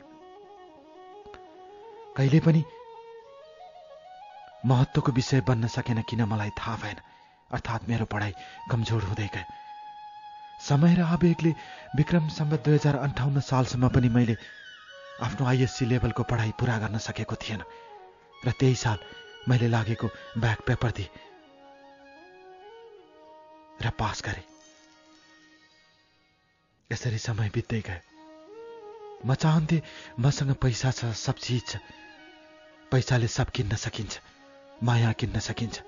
कहिले पनि महत्त्वको विषय बन्न सकेन। किन मलाई थाहा भएन, अर्थात् मेरो पढाइ कमजोर हुँदै गयो। समय र आवेगले विक्रम सम्वत 2058 सालसम्म पनि मैले आफ्नो आइएससी लेभलको पढाइ पूरा गर्न सकेको थिएन र त्यही साल मैले लागेको ब्याक पेपर दिए र पास गरे। यसरी समय बित्दै गयो। म चाहन्थे मसँग पैसा छ, सब चिज छ, पैसाले सब किन्न सकिन्छ, माया किन्न सकिन्छ,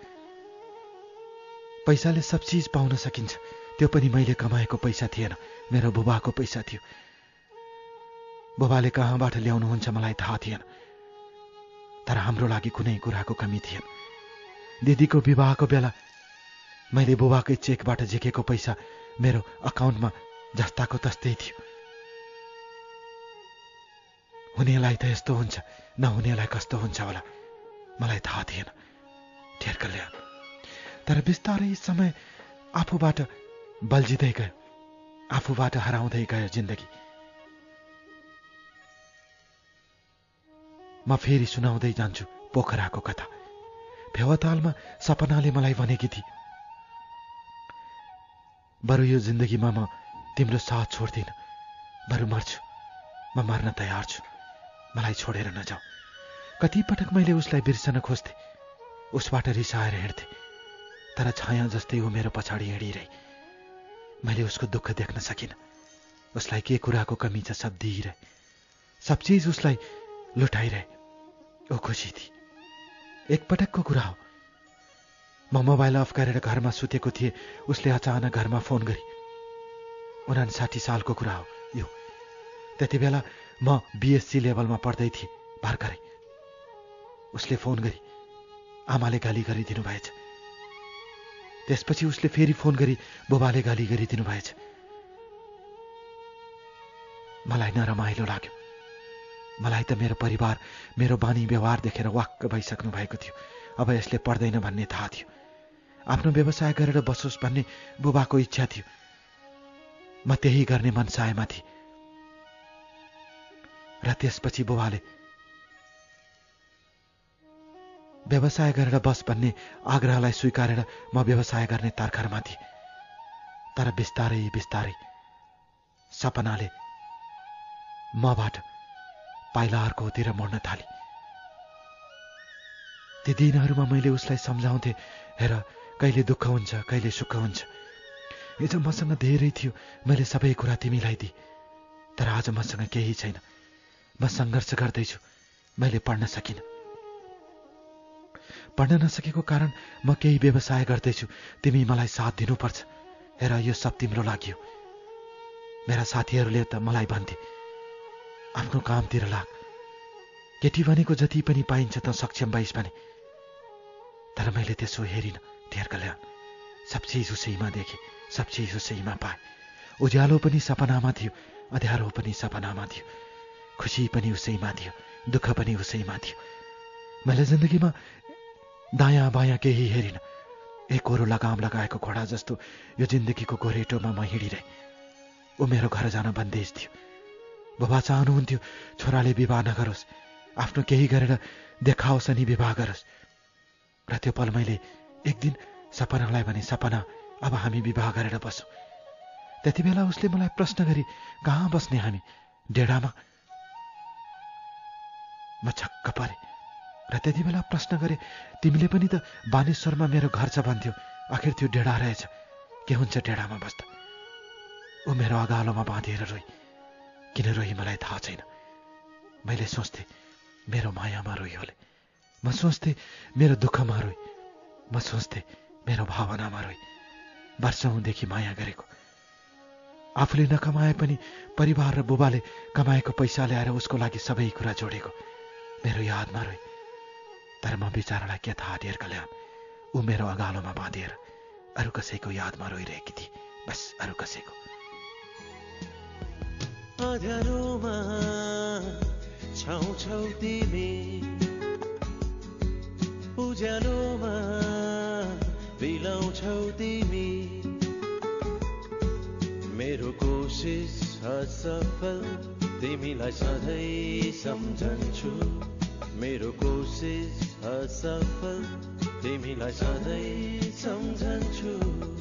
पैसाले सब चिज पाउन सकिन्छ। त्यो पनि मैले कमाएको पैसा थिएन, मेरो बुबाको पैसा थियो। बुबाले कहाँबाट ल्याउनुहुन्छ मलाई थाहा थिएन, तर हाम्रो लागि कुनै कुराको कमी थिएन। दिदीको विवाहको बेला मैले बुबाकै चेकबाट झिकेको पैसा मेरो अकाउन्टमा जस्ताको तस्तै थियो। हुनेलाई त यस्तो हुन्छ, नहुनेलाई कस्तो हुन्छ होला मलाई थाहा थिएन ढेर कल्याण। तर बिस्तारै समय आफूबाट बल्झिँदै गयो, आफूबाट हराउँदै गयो जिन्दगी। म फेरि सुनाउँदै जान्छु पोखराको कथा। फेवातालमा सपनाले मलाई भनेकी थिए, बरु यो जिन्दगीमा म तिम्रो साथ छोड्दिन, बरु मर्छु, म मर्न तयार छु, मलाई छोडेर नजाऊ। कति पटक मैले उसलाई बिर्सन खोज्थे, उसबाट रिसाएर हिँड्थे, तर छाया जस्तै ऊ मेरो पछाडि हिँडिरहे। मैले उसको दुःख देख्न सकिनँ। उसलाई के कुराको कमी छ सब दिइरहे, सब चिज उसलाई लुटाइरहे। ऊ खुसी थिए, एकपटकको कुरा हो। म मोबाइल अफ गरेर घरमा सुतेको थिएँ, उसले अचानक घरमा फोन गरी। 59 सालको कुरा हो यो। त्यति बेला म BSc लेभलमा पढ्दै थिएँ भर्खरै। उसले फोन गरी आमाले गाली गरिदिनु भएछ। त्यसपछि उसले फेरि फोन गरी बुबाले गाली गरिदिनु भएछ। मलाई नरमाइलो लाग्यो। मलाई त मेरो परिवार मेरो बानी व्यवहार देखेर वाक्क भइसक्नु भएको थियो। अब यसले पढ्दैन भन्ने थाहा थियो। आफ्नो व्यवसाय गरेर बसोस् भन्ने बुबाको इच्छा थियो। म त्यही गर्ने मनसायमा थिएँ। र त्यसपछि बुबाले व्यवसाय गरेर बस भन्ने आग्रहलाई स्वीकारेर म व्यवसाय गर्ने तर्खरमा थिएँ। तर बिस्तारै बिस्तारै सपनाले मबाट पाइला अर्कोतिर मोड्न थाली। ती दिनहरूमा मैले उसलाई सम्झाउँथे, हेर कहिले दुःख हुन्छ कहिले सुख हुन्छ। हिजो मसँग धेरै थियो, मैले सबै कुरा तिमीलाई दिएँ। तर आज मसँग केही छैन। म सङ्घर्ष गर्दैछु। मैले पढ्न सकिनँ। पढ्न नसकेको कारण म केही व्यवसाय गर्दैछु। तिमी मलाई साथ दिनुपर्छ। हेर यो सब तिम्रो लागि हो। मेरा साथीहरूले त मलाई भन्थे आफ्नो कामतिर लाग, केटी भनेको जति पनि पाइन्छ त सक्षम भइस् भने। तर मैले त्यसो हेरिनँ। धेर कल्याण सब चिज उसैमा देखेँ, सब चिज उसैमा पाएँ। उज्यालो पनि सपनामा थियो, अँध्यारो पनि सपनामा थियो। खुसी पनि उसैमा थियो, दुःख पनि उसैमा थियो। मैले जिन्दगीमा दायाँ बायाँ केही हेरिनँ। एकहोरो लगाम लगाएको घोडा जस्तो यो जिन्दगीको गोरेटोमा म हिँडिरहेँ। ऊ मेरो घर जान बन्देज थियो। बुबा चाहनुहुन्थ्यो छोराले विवाह नगरोस्, आफ्नो केही गरेर देखाओस् अनि विवाह गरोस्। र त्यो पल मैले एक दिन सपनालाई भने, सपना अब हामी विवाह गरेर बसौँ। त्यति बेला उसले मलाई प्रश्न गरी, कहाँ बस्ने हामी? डेढामा। म छक्क परे र त्यति बेला प्रश्न गरे, तिमीले पनि त बानेश्वरमा मेरो घर छ भन्थ्यौ, आखिर त्यो डेढा रहेछ, के हुन्छ डेढामा बस्दा? ऊ मेरो अगालोमा बाँधिएर रोई। किन रोई मलाई थाहा छैन। मैले सोच्थेँ मेरो मायामा रोई होले। म सोच्थेँ मेरो दुःखमा रोई। म सोच्थेँ मेरो भावनामा रोई। वर्षौंदेखि माया गरेको, आफूले नकमाए पनि परिवार र बुबाले कमाएको पैसा ल्याएर उसको लागि सबै कुरा जोडेको मेरो यादमा रोई। तर म बिचारालाई के थाहा धेर कल्याण, ऊ मेरो अगालोमा बाँधिएर अरू कसैको यादमा रोइरहेकी थिए, बस अरू कसैको। अँध्यारोमा छाउ छाउ तिमी, उज्यालोमा बिलाउँछौ तिमी। मेरो कोसिस असफल तिमीलाई सधैँ सम्झन्छु। मेरो कोसिस असफल तिमीलाई सधैँ सम्झन्छु।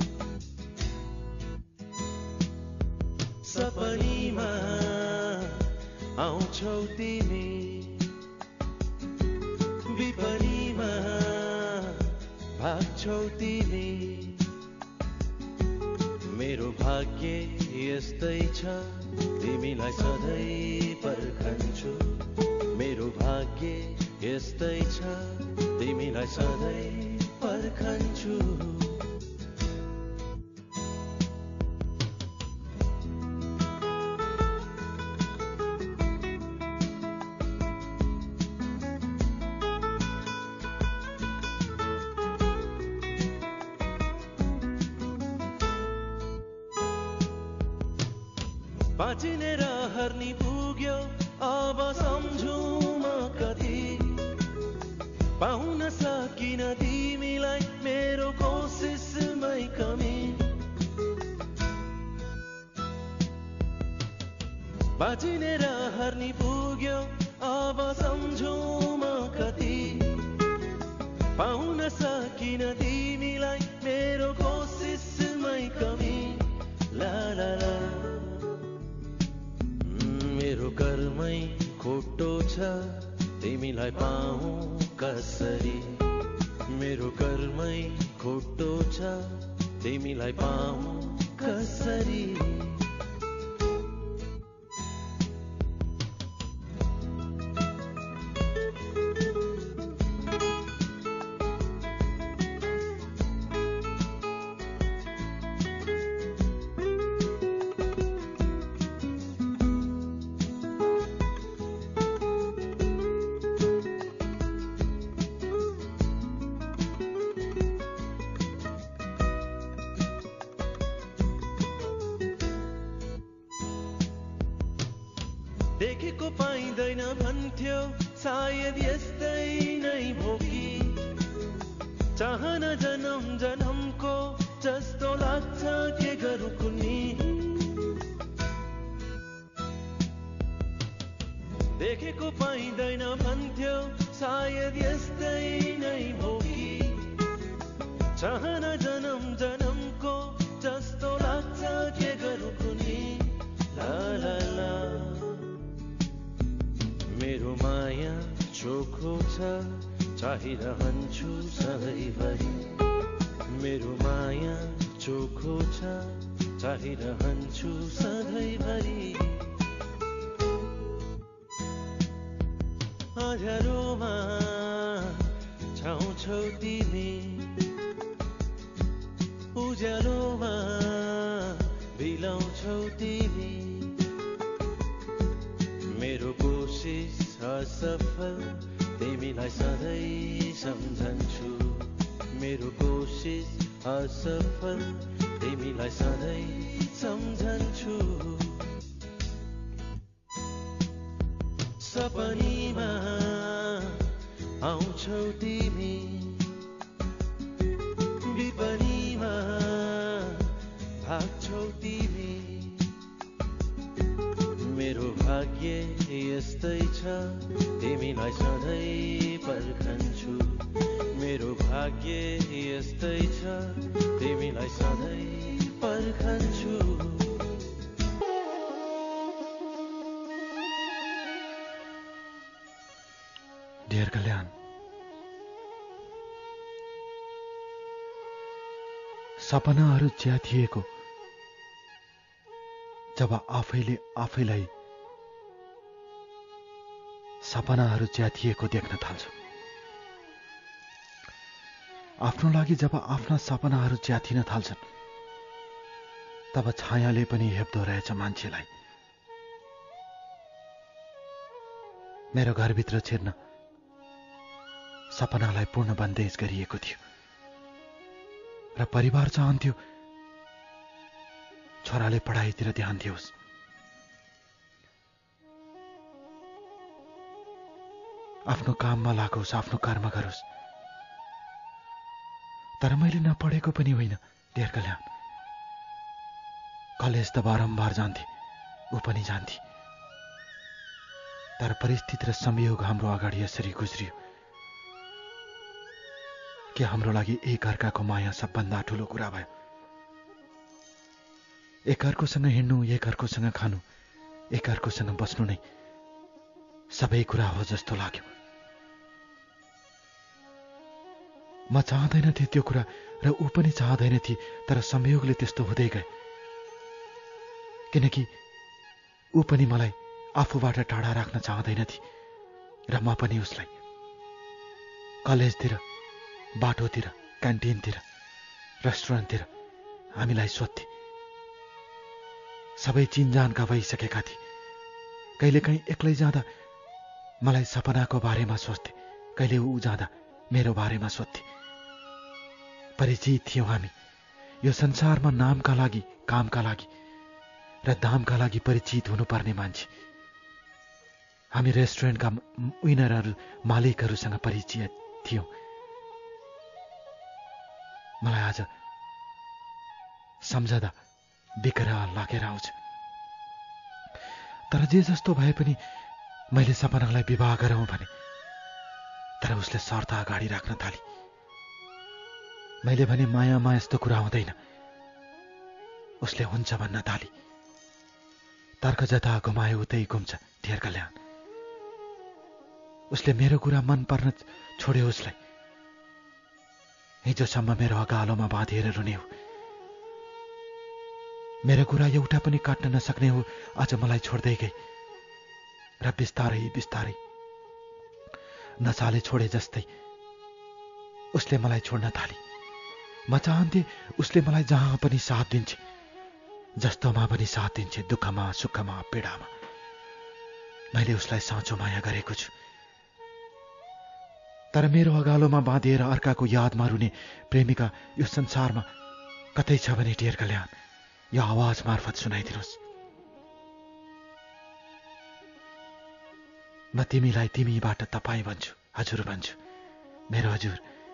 सपनीमा आउँछौ तिमी, विपनीमा भाग्छौ तिमी। मेरो भाग्य यस्तै छ, तिमीलाई सधैँ पर्खन्छु। मेरो भाग्य यस्तै छ, तिमीलाई सधैँ पर्खन्छु। बाँचिने र हर्नी पुग्यो, अब सम्झु म कति। पाउन सकिन तिमीलाई मेरो कोसिसमै कमी। बाँचिने र हर्नी पुग्यो, अब सम्झु म कति। पाउन सकिन तिमीलाई मेरो कोसिसमै कमी। ला ला ला मेरो कर्मै खोटो छ, तिमीलाई पाऊँ कसरी। मेरो कर्मै खोटो छ, तिमीलाई पाऊँ कसरी। देखेको पाइँदैन भन्थ्यो सायद यस्तै नै भोकी चाहना जन्म जन्मको जस्तो लाग्छ के गरौँ कुनी देखेको पाइँदैन भन्थ्यो सायद यस्तै नै भोकी चाहना जन्म जन्मको जस्तो लाग्छ के गरौँ कुनी ला ला ला मेरो माया चोखो छ चाहिरहन्छु सधैँभरि मेरो माया चोखो छ चाहिरहन्छु सधैँभरि अँध्यारोमा छाउँछौ तिमी उज्यालोमा बिलाउँछौ तिमी मेरो कोसिस असफल तिमीलाई सधैँ सम्झन्छु मेरो कोसिस असफल तिमीलाई सधैँ सम्झन्छु सपनीमा आउँछौ तिमी विपनीमा भाग्छौ तिमी मेरो भाग्य यस्तै छ तिमीलाई सधैँ पर्खन्छु मेरो भाग्य यस्तै छ तिमीलाई सधैँ पर्खन्छु डियर कल्याण सपनाहरू च्यातिएको जब आफैले आफैलाई सपनाहरू च्यातिएको देख्न थाल्छु आफ्नो लागि जब आफ्ना सपनाहरू च्यातिन थाल्छन् तब छायाले पनि हेप्दो रहेछ मान्छेलाई मेरो घरभित्र छिर्न सपनालाई पूर्ण बन्देज गरिएको थियो र परिवार चाहन्थ्यो छोराले पढाइतिर ध्यान दियोस् आफ्नो काममा लागोस् आफ्नो कर्म गरोस् तर मैले नपढेको पनि होइन डियर कल्याण कलेज त बारम्बार जान्थे ऊ पनि जान्थे तर परिस्थिति र संयोग हाम्रो अगाडि यसरी गुज्रियो कि हाम्रो लागि एक अर्काको माया सबभन्दा ठुलो कुरा भयो एक अर्कोसँग हिँड्नु एक अर्कोसँग खानु एक अर्कोसँग बस्नु नै सबै कुरा हो जस्तो लाग्यो म चाहँदैनथे त्यो कुरा र ऊ पनि चाहँदैनथे तर संयोगले त्यस्तो हुँदै गए किनकि ऊ पनि मलाई आफूबाट टाढा राख्न चाहँदैनथे र म पनि उसलाई कलेजतिर बाटोतिर क्यान्टिनतिर रेस्टुरेन्टतिर हामीलाई सोध्थे सबै चिनजानका भइसकेका थिए कहिलेकाहीँ एक्लै जाँदा मलाई सपनाको बारेमा सोध्थे कहिले ऊ जाँदा मेरो बारेमा सोध्थे परिचित थियौँ हामी यो संसारमा नामका लागि कामका लागि र दामका लागि परिचित हुनुपर्ने मान्छे हामी रेस्टुरेन्टका विनरहरू मालिकहरूसँग परिचित थियौँ मलाई आज सम्झदा विकराल लागेर आउँछ तर जे जस्तो भए पनि मैले सपनालाई विवाह गरौँ भने तर उसले शर्त अगाडि राख्न थाली मैले भने मायामा यस्तो कुरा हुँदैन उसले हुन्छ भन्न थाली तर्क जता घुमाए उतै घुम्छ डियर कल्याण उसले मेरो कुरा मन पर्न छोड्यो उसलाई हिजोसम्म मेरो अगालोमा बाँधिएर रुने हो मेरो कुरा एउटा पनि काट्न नसक्ने हो आज मलाई छोड्दै गई र बिस्तारै बिस्तारै नसाले छोडे जस्तै उसले मलाई छोड्न थाली म चाहन्थे उसले मलाई जहाँ पनि साथ दिन्छ जस्तोमा पनि साथ दिन्छ दुःखमा सुखमा पीडामा मैले उसलाई साँचो माया गरेको छु तर मेरो अगालोमा बाँधिएर अर्काको यादमा रुने प्रेमिका यो संसारमा कतै छ भने डियर कल्याण यो आवाज मार्फत सुनाइदिनुहोस् म तिमीलाई तिमीबाट तपाईँ भन्छु, हजुर भन्छु। मेरो हजुर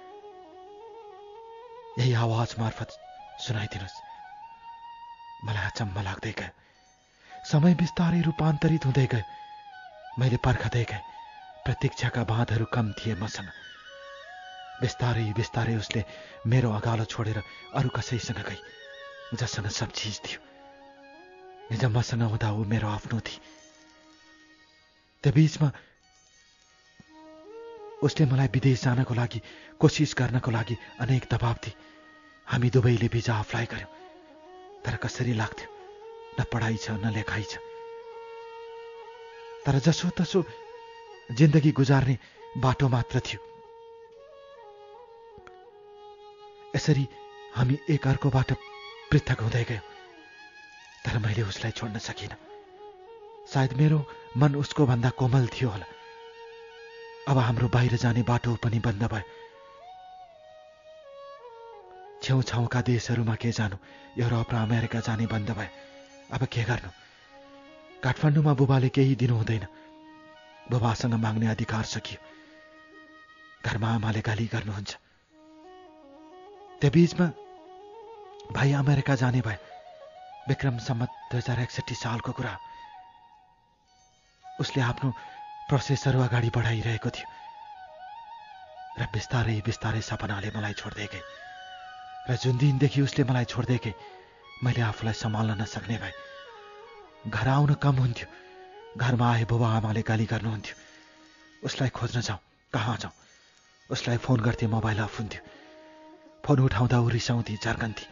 यही आवाज मार्फत सुनाइदिनुहोस्। मलाई अचम्म लाग्दै गयो। समय बिस्तारै रूपान्तरित हुँदै गयो। मैले पर्खदै गएँ। प्रतीक्षाका बाँधहरू कम थिए मसँग। बिस्तारै बिस्तारै उसले मेरो अगालो छोडेर अरू कसैसँग गई, जसँग सब चिज थियो। हिजो मसँग हुँदा ऊ मेरो आफ्नो थिए। त्यो बीचमा उसले मलाई विदेश जानको लागि कोसिस गर्नको लागि अनेक दबाब दिए। हामी दुवैले भिजा अप्लाई गर्यौं, तर कसरी लाग्थ्यो? न पढाइ छ न लेखाइ छ। तर जसो तसो जिन्दगी गुजार्ने बाटो मात्र थियो। यसरी हामी एक अर्कोबाट पृथक हुँदै गयौं। तर मैले उसलाई छोड्न सकिनँ। सायद मेरो मन उसको भन्दा कोमल थियो होला। अब हाम्रो बाहिर जाने बाटो पनि बन्द भयो। छेउछाउका देशहरूमा के जानु, युरोप र अमेरिका जाने बन्द भयो। अब के गर्नु? काठमाडौँमा बुबाले केही दिनु हुँदैन। बुबासँग माग्ने अधिकार सकियो। घरमा आमाले गाली गर्नुहुन्छ। त्यो बीचमा भाइ अमेरिका जाने भयो। विक्रम सम्मत 2061 सालको कुरा। उसले आफ्नो प्रोसेसहरू अगाडि बढाइरहेको थियो र बिस्तारै बिस्तारै सपनाले मलाई छोड्दै गए। र जुन दिनदेखि उसले मलाई छोड्दै गए, मैले आफूलाई सम्हाल्न नसक्ने भए। घर आउन कम हुन्थ्यो। घरमा आए बुबा आमाले गाली गर्नुहुन्थ्यो। उसलाई खोज्न जाउँ, कहाँ जाउँ? उसलाई फोन गर्थे, मोबाइल अफ हुन्थ्यो। फोन उठाउँदा ऊ रिसाउँथे, झर्कन्थे।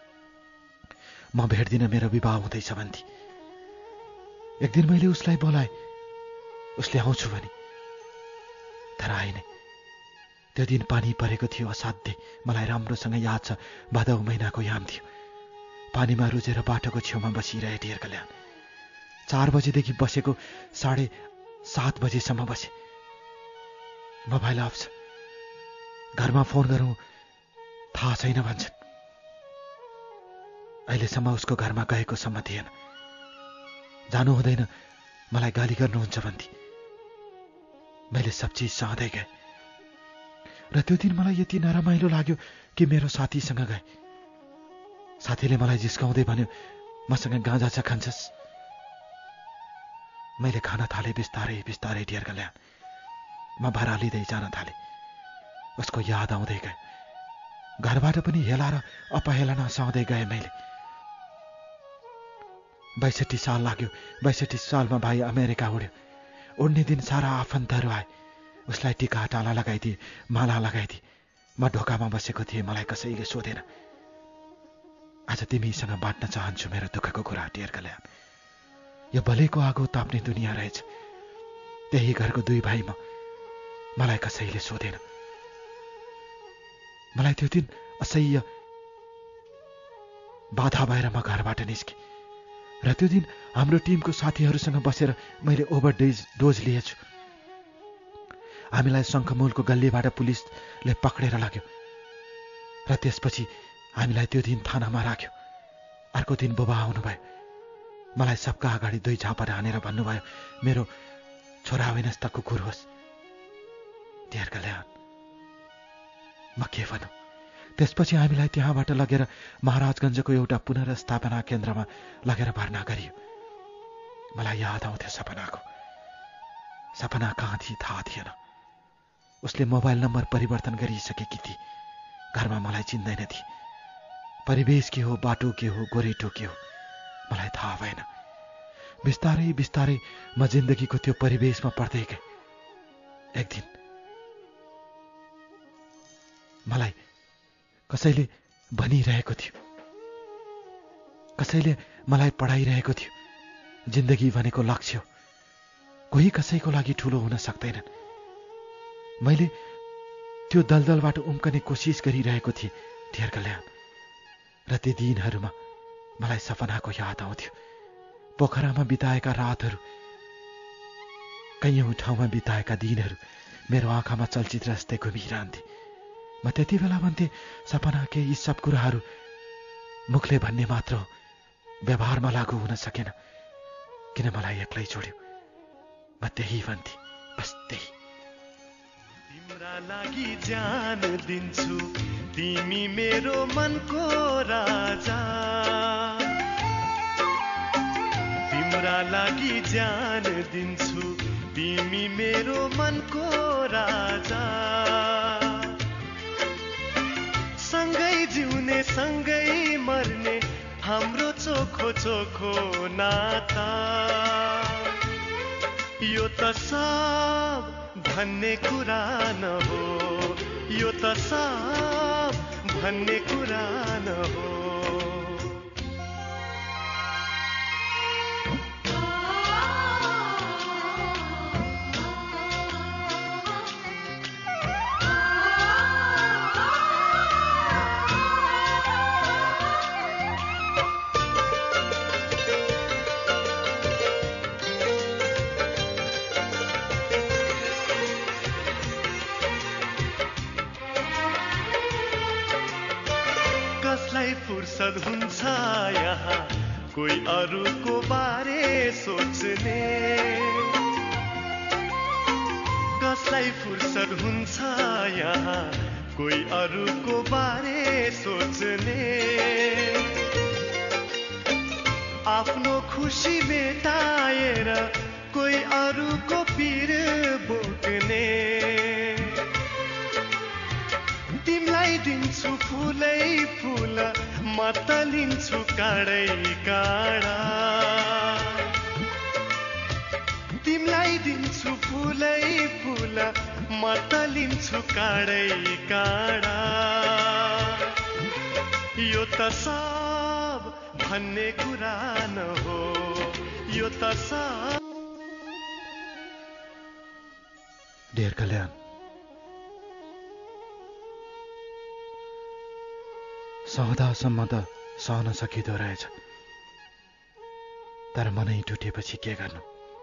म भेट्दिन, मेरो विवाह हुँदैछ भन्थे। एक दिन मैले उसलाई बोलाएँ, उसले आउँछु भने, तर आएन। त्यो दिन पानी परेको थियो, असाध्यै। मलाई राम्रोसँग याद छ। भदौ महिनाको याम थियो। पानीमा रुजेर बाटोको छेउमा बसिरहे ढेर कल्याण। 4 बजेदेखि बसेको 7:30 बजेसम्म बसे। मोबाइल अफ छ। घरमा फोन गरौँ, थाहा छैन भन्छन्। अहिलेसम्म उसको घरमा गएको सम्म थिएन। जानु हुँदैन, मलाई गाली गर्नुहुन्छ भन्थे। मैले सब चिज सहँदै गएँ। र त्यो दिन मलाई यति नरमाइलो लाग्यो कि मेरो साथीसँग गएँ। साथीले मलाई जिस्काउँदै भन्यो, मसँग गाँजा छ, खान्छस्? मैले खान थालेँ। बिस्तारै बिस्तारै ढेर कल्याण म भरालिँदै जान थालेँ। उसको याद आउँदै गयो। घरबाट पनि हेला र अपहेलना सहँदै गएँ मैले। 62 साल लाग्यो। 62 सालमा भाइ अमेरिका उड्यो। उड्ने दिन सारा आफन्तहरू आए। उसलाई टिका टाला लगाइदिए, माला लगाइदिए। म ढोकामा बसेको थिएँ। मलाई कसैले सोधेन। आज तिमीसँग बाँट्न चाहन्छु मेरो दुःखको कुरा ढेर कल्याण। यो भलेको आगो ताप्ने दुनियाँ रहेछ। त्यही घरको 2 भाइ म। मलाई कसैले सोधेन। मलाई त्यो दिन असह्य बाधा भएर म घरबाट निस्केँ। र त्यो दिन हाम्रो टिमको साथीहरूसँग बसेर मैले ओभरडोज लिएछु। हामीलाई शङ्खमूलको गल्लीबाट पुलिसले पक्रेर लाग्यो र त्यसपछि हामीलाई त्यो दिन थानामा राख्यो। अर्को दिन बुबा आउनुभयो। मलाई सबका अगाडि 2 झापड हानेर भन्नुभयो, मेरो छोरा होइनस् त कुकुर होस्। ढेर कल्याण। म के भनौँ? त्यसपछि हामीलाई त्यहाँबाट लगेर महाराजगञ्जको एउटा पुनर्स्थापना केन्द्रमा लगेर भर्ना गरियो। मलाई याद आउँथ्यो सपनाको। सपना कहाँ थिए थाहा थिएन। उसले मोबाइल नम्बर परिवर्तन गरिसकेकी थिए। घरमा मलाई चिन्दैन थिए। परिवेश के हो, बाटो के हो, गोरेटो के हो, मलाई थाहा भएन। बिस्तारै बिस्तारै म जिन्दगीको त्यो परिवेशमा पर्दै गएँ। एक दिन मलाई कसैले भनिरहेको थियो, कसैले मलाई पढाइरहेको थियो, जिन्दगी भनेको लक्ष्य हो, कोही कसैको लागि ठुलो हुन सक्दैनन्। मैले त्यो दलदलबाट उम्कने कोसिस गरिरहेको थिएँ ढेर कल्याण। र ती दिनहरूमा मलाई सपनाको याद आउँथ्यो। पोखरामा बिताएका रातहरू, कैयौँ ठाउँमा बिताएका दिनहरू मेरो आँखामा चलचित्र जस्तै घुमिरहन्थे। म त्यति बेला भन्थे, सपना के यी सब कुराहरू मुखले भन्ने मात्र हो, व्यवहारमा लागू हुन सकेन। किन मलाई एक्लै छोड्यो? म त्यही भन्थे। बस त्यही। तिम्रा लागि जान दिन्छु, तिमी मेरो मनको राजा। तिम्रा लागि जान दिन्छु, तिमी मेरो मनको राजा। सँगै जिउने सँगै मर्ने हाम्रो चोखो चोखो नाता। यो त सब भन्ने कुरा न हो, यो त सब भन्ने कुरा न हो। फुर्सद हुन्छ यहाँ कोही अरूको बारे सोच्ने, कसलाई फुर्सद हुन्छ यहाँ कोही अरूको बारे सोच्ने। आफ्नो खुसी मेटाएर कोही अरूको पीर बोक्ने। तिमीलाई दिन्छु फुलै फुल, म त लिन्छु काँडै काँडा। तिमीलाई दिन्छु फुलै फुल, म त लिन्छु काँडै काँडा। यो त सब भन्ने कुरा न हो, यो त सब। डियर कल्याण, सहदासम्म त सहन सकिँदो रहेछ, तर मनै टुटेपछि के गर्नु?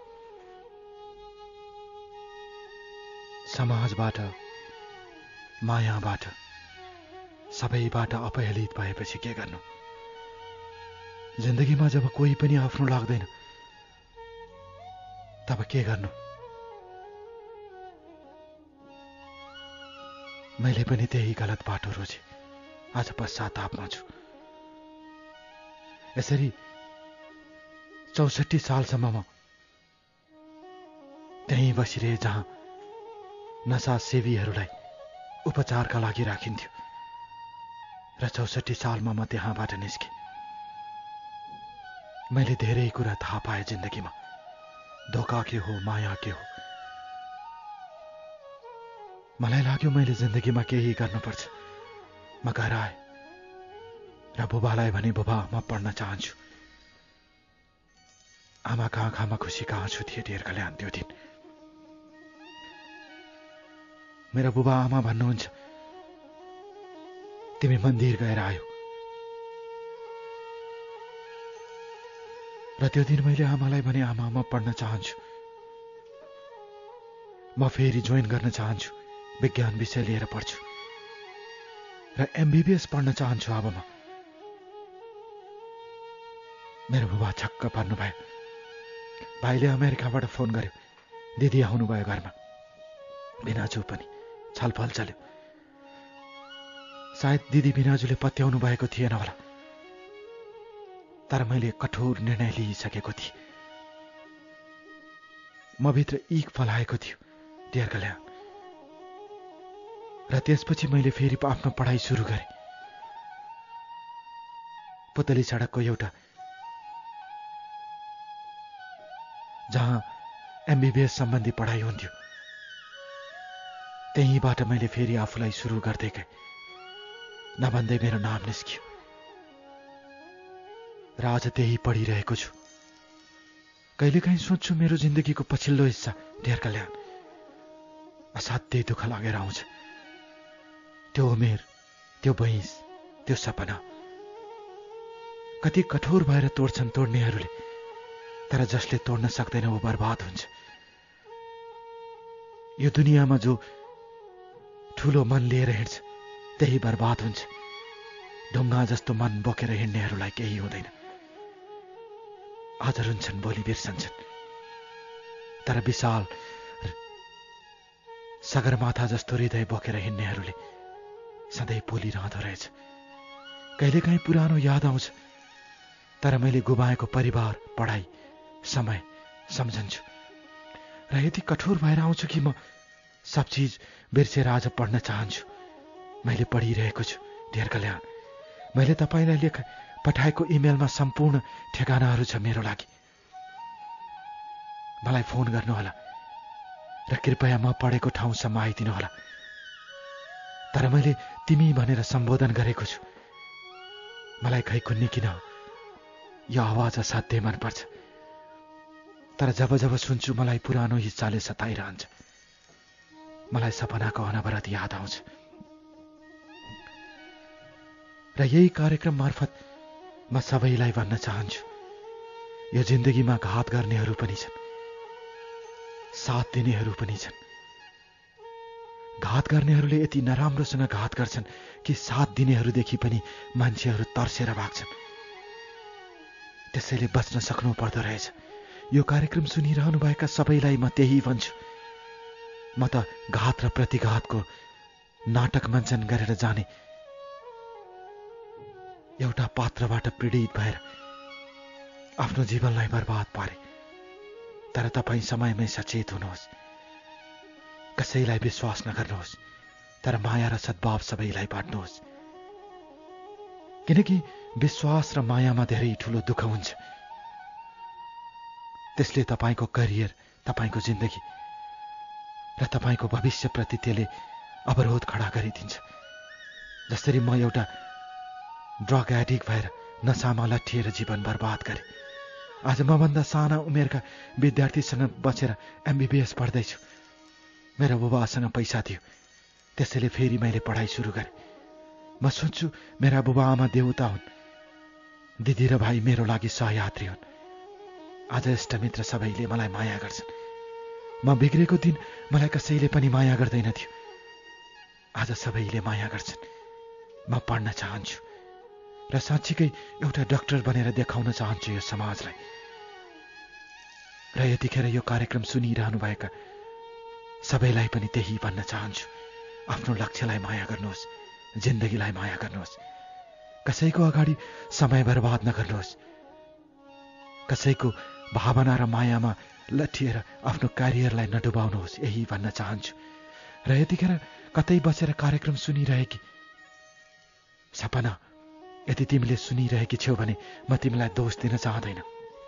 समाजबाट, मायाबाट, सबैबाट अपहेलित भएपछि के गर्नु? जिन्दगीमा जब कोही पनि आफ्नो लाग्दैन तब के गर्नु? मैले पनि त्यही गलत बाटो रोजे, आज पश्चातापमा छु। यसरी 64 सालसम्म म त्यहीँ बसिरहे जहाँ नशा सेवीहरूलाई उपचारका लागि राखिन्थ्यो, र 64 सालमा म त्यहाँबाट निस्के। मैले धेरै कुरा थाहा पाएँ जिन्दगीमा, धोका के हो, माया के हो। मलाई लाग्यो मैले जिन्दगीमा केही गर्नुपर्छ। म घर आएँ र बुबालाई भने, बुबा म पढ्न चाहन्छु। आमाका आँखामा खुसीका आँसु थिए डियर कल्याण त्यो दिन। मेरा बुबा आमा भन्नुहुन्छ, तिमी मन्दिर गएर आयो। र त्यो दिन मैले आमालाई भने, आमा म पढ्न चाहन्छु, म फेरि जोइन गर्न चाहन्छु, विज्ञान विषय लिएर पढ्छु र MBBS पढ्न चाहन्छु अब म। मेरो बुबा छक्क पर्नुभयो। भाइले अमेरिकाबाट फोन गर्यो, दिदी आउनुभयो घरमा। बिनाजु पनि छलफल चल्यो। सायद दिदी बिनाजुले पत्याउनु भएको थिएन होला, तर मैले कठोर निर्णय लिइसकेको थिएँ। म भित्र ईख फलाएको थियो डियर कल्याण। र त्यसपछि मैले फेरि आफ्नो पढाइ सुरु गरेँ। पुतली सडकको एउटा जहाँ MBBS सम्बन्धी पढाइ हुन्थ्यो, त्यहीँबाट मैले फेरि आफूलाई सुरु गर्दै गएँ। नभन्दै मेरो नाम निस्कियो र आज त्यही पढिरहेको छु। कहिलेकाहीँ सोच्छु मेरो जिन्दगीको पछिल्लो हिस्सा डियर कल्याण असाध्यै दुःख लागेर आउँछ। त्यो उमेर, त्यो बयस, त्यो सपना कति कठोर भएर तोड्छन् तोड्नेहरूले, तर जसले तोड्न सक्दैन वो बर्बाद हुन्छ। यो दुनियाँमा जो ठुलो मन लिएर हिँड्छ त्यही बर्बाद हुन्छ। ढुङ्गा जस्तो मन बोकेर हिँड्नेहरूलाई केही हुँदैन। आज रुन्छन् भोलि बिर्सन्छन्, तर विशाल सगरमाथा जस्तो हृदय बोकेर हिँड्नेहरूले सधैँ बोलिरहँदो रहेछ। कहिलेकाहीँ पुरानो याद आउँछ, तर मैले गुमाएको परिवार, पढाइ, समय सम्झन्छु र यति कठोर भएर आउँछु कि म सब चिज बिर्सेर आज पढ्न चाहन्छु। मैले पढिरहेको छु। डियर कल्याण, मैले तपाईँलाई पठाएको इमेलमा सम्पूर्ण ठेगानाहरू छ मेरो लागि। मलाई फोन गर्नुहोला र कृपया म पढेको ठाउँसम्म आइदिनुहोला। तर मैले तिमी भनेर सम्बोधन गरेको छु। मलाई खै कुन्नी किन हो, यो आवाज असाध्यै मनपर्छ। तर जब जब सुन्छु मलाई पुरानो हिस्साले सताइरहन्छ। मलाई सपनाको अनवरत याद आउँछ। र यही कार्यक्रम मार्फत म सबैलाई भन्न चाहन्छु, यो जिन्दगीमा घात गर्नेहरू पनि छन्, साथ दिनेहरू पनि छन्। घात गर्नेहरूले यति नराम्रोसँग घात गर्छन् कि साथ दिनेहरूदेखि पनि मान्छेहरू तर्सेर भाग्छन्। त्यसैले बच्न सक्नु पर्दो रहेछ। यो कार्यक्रम सुनिरहनुभएका सबैलाई म त्यही भन्छु। म त घात र प्रतिघातको नाटक मञ्चन गरेर जाने एउटा पात्रबाट पीडित भएर आफ्नो जीवनलाई बर्बाद पारे। तर तपाईँ समयमै सचेत हुनुहोस्। कसैलाई विश्वास नगर्नुहोस्, तर माया र सद्भाव सबैलाई बाँड्नुहोस्। किनकि विश्वास र मायामा धेरै ठुलो दुःख हुन्छ। त्यसले तपाईँको करियर, तपाईँको जिन्दगी र तपाईँको भविष्यप्रति त्यसले अवरोध खडा गरिदिन्छ। जसरी म एउटा ड्रग एडिक्ट भएर नसामा लट्ठिएर जीवन बर्बाद गरेँ। आज मभन्दा साना उमेरका विद्यार्थीसँग बसेर MBBS पढ्दैछु। मेरो बुबासँग पैसा थियो, त्यसैले फेरि मैले पढाइ सुरु गरेँ। म सोच्छु मेरा बुबा आमा देउता हुन्, दिदी र भाइ मेरो लागि सहयात्री हुन्। आज इष्टमित्र सबैले मलाई माया गर्छन्। म बिग्रेको दिन मलाई कसैले पनि माया गर्दैन थियो। आज सबैले माया गर्छन्। म पढ्न चाहन्छु र साँच्चीकै एउटा डाक्टर बनेर देखाउन चाहन्छु यो समाजलाई। र यतिखेर यो कार्यक्रम सुनिरहनुभएका सबैलाई पनि त्यही भन्न चाहन्छु। आफ्नो लक्ष्यलाई माया गर्नुहोस्, जिन्दगीलाई माया गर्नुहोस्। कसैको अगाडि समय बर्बाद नगर्नुहोस्। कसैको भावना र मायामा लट्ठिएर आफ्नो करियरलाई नडुबाउनुहोस्, यही भन्न चाहन्छु। र यतिखेर कतै बसेर कार्यक्रम सुनिरहेकी सपना, यदि तिमीले सुनिरहेकी छेउ भने म तिमीलाई दोष दिन चाहँदैन।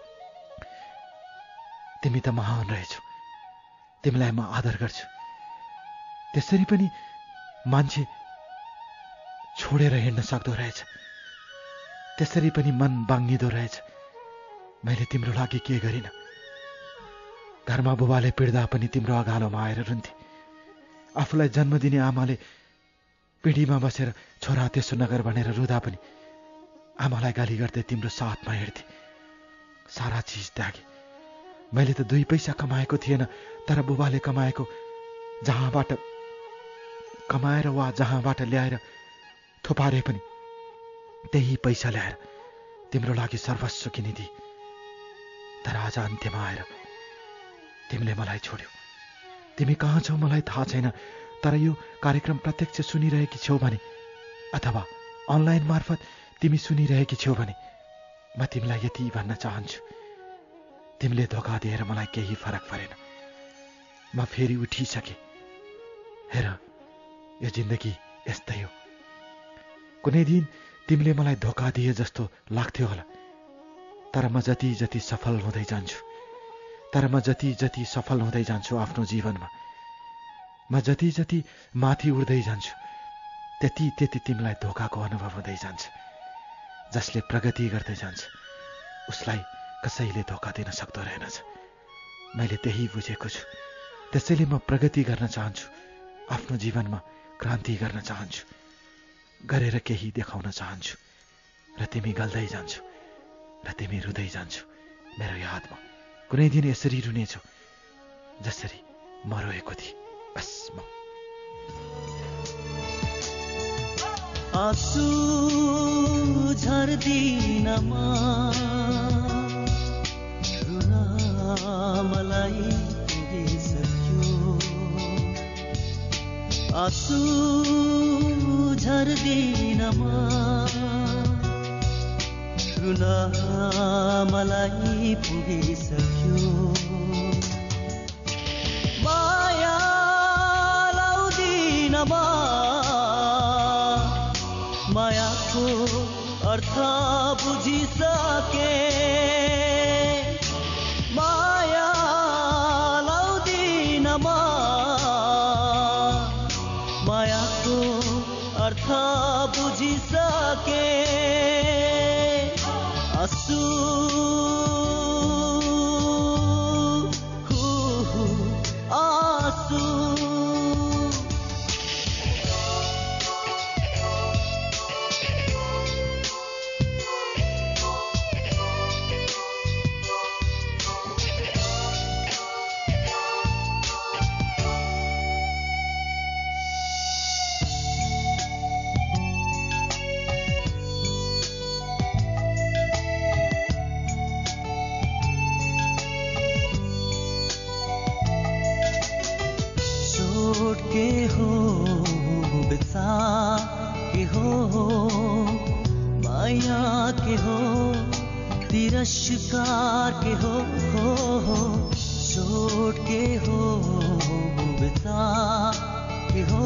तिमी त महान रहेछौ, तिमीलाई म आदर गर्छु। त्यसरी पनि मान्छे छोडेर हिँड्न सक्दो रहेछ, त्यसरी पनि मन बाङ्गिदो रहेछ। मैले तिम्रो लागि के गरिनँ? घरमा बुबाले पिड्दा पनि तिम्रो अगालोमा आएर रुन्थे। आफूलाई जन्म दिने आमाले पिँढीमा बसेर छोरा त्यसो नगर भनेर रुँदा पनि आमालाई गाली गर्दै तिम्रो साथमा हिँड्थे। सारा चिज त्यागे। मैले त 2 पैसा कमाएको थिएन, तर बुबाले कमाएको जहाँबाट कमाएर वा जहाँबाट ल्याएर थोपारे पनि त्यही पैसा ल्याएर तिम्रो लागि सर्वस्व किनिदिए। तर आज अन्त्यमा आएर तिमीले मलाई छोड्यौ। तिमी कहाँ छौ मलाई थाहा छैन, तर यो कार्यक्रम प्रत्यक्ष सुनिरहेकी छौ भने अथवा अनलाइन मार्फत तिमी सुनिरहेकी छौ भने म तिमीलाई यति भन्न चाहन्छु, तिमीले धोका दिएर मलाई केही फरक परेन। म फेरि उठिसके। हेर, यो जिन्दगी यस्तै हो। कुनै दिन तिमीले मलाई धोका दिए जस्तो लाग्थ्यो होला, तर म जति जति सफल हुँदै जान्छु आफ्नो जीवनमा, म जति जति माथि उड्दै जान्छु, त्यति त्यति तिमीलाई धोकाको अनुभव हुँदै जान्छ। जसले प्रगति गर्दै जान्छ उसलाई कसैले धोका दिन सक्दो रहेनछ। मैले त्यही बुझेको छु। त्यसैले म प्रगति गर्न चाहन्छु, आफ्नो जीवनमा क्रान्ति गर्न चाहन्छु, गरेर केही देखाउन चाहन्छु। र तिमी गल्दै जान्छौ र तिमी रुँदै जान्छौ मेरो यादमा। कुनै दिन यसरी रुनेछौ जसरी म रोएको थिएँ। बस म आँसु झर्दिनमा रुन मलाई पुगिसक्यो। आँसु झर्दिनमा रुन मलाई पुगिसक्यो माया लाउँदिनमा मायाको अर्थ बुझिसके माया लाउँदिनमा मायाको अर्थ बुझिसके आँसु आँसु के हो बेचा के हो माया के हो तिरस्कार के हो चोट के हो बेचा के हो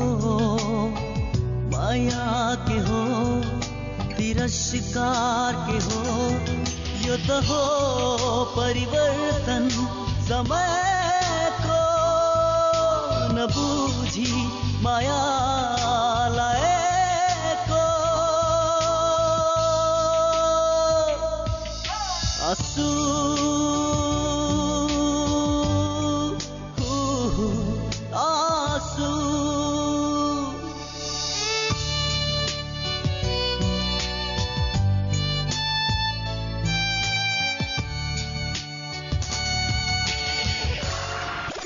माया के हो तिरस्कार के हो यो त हो परिवर्तन समय न बुझी माया लाएको आँसु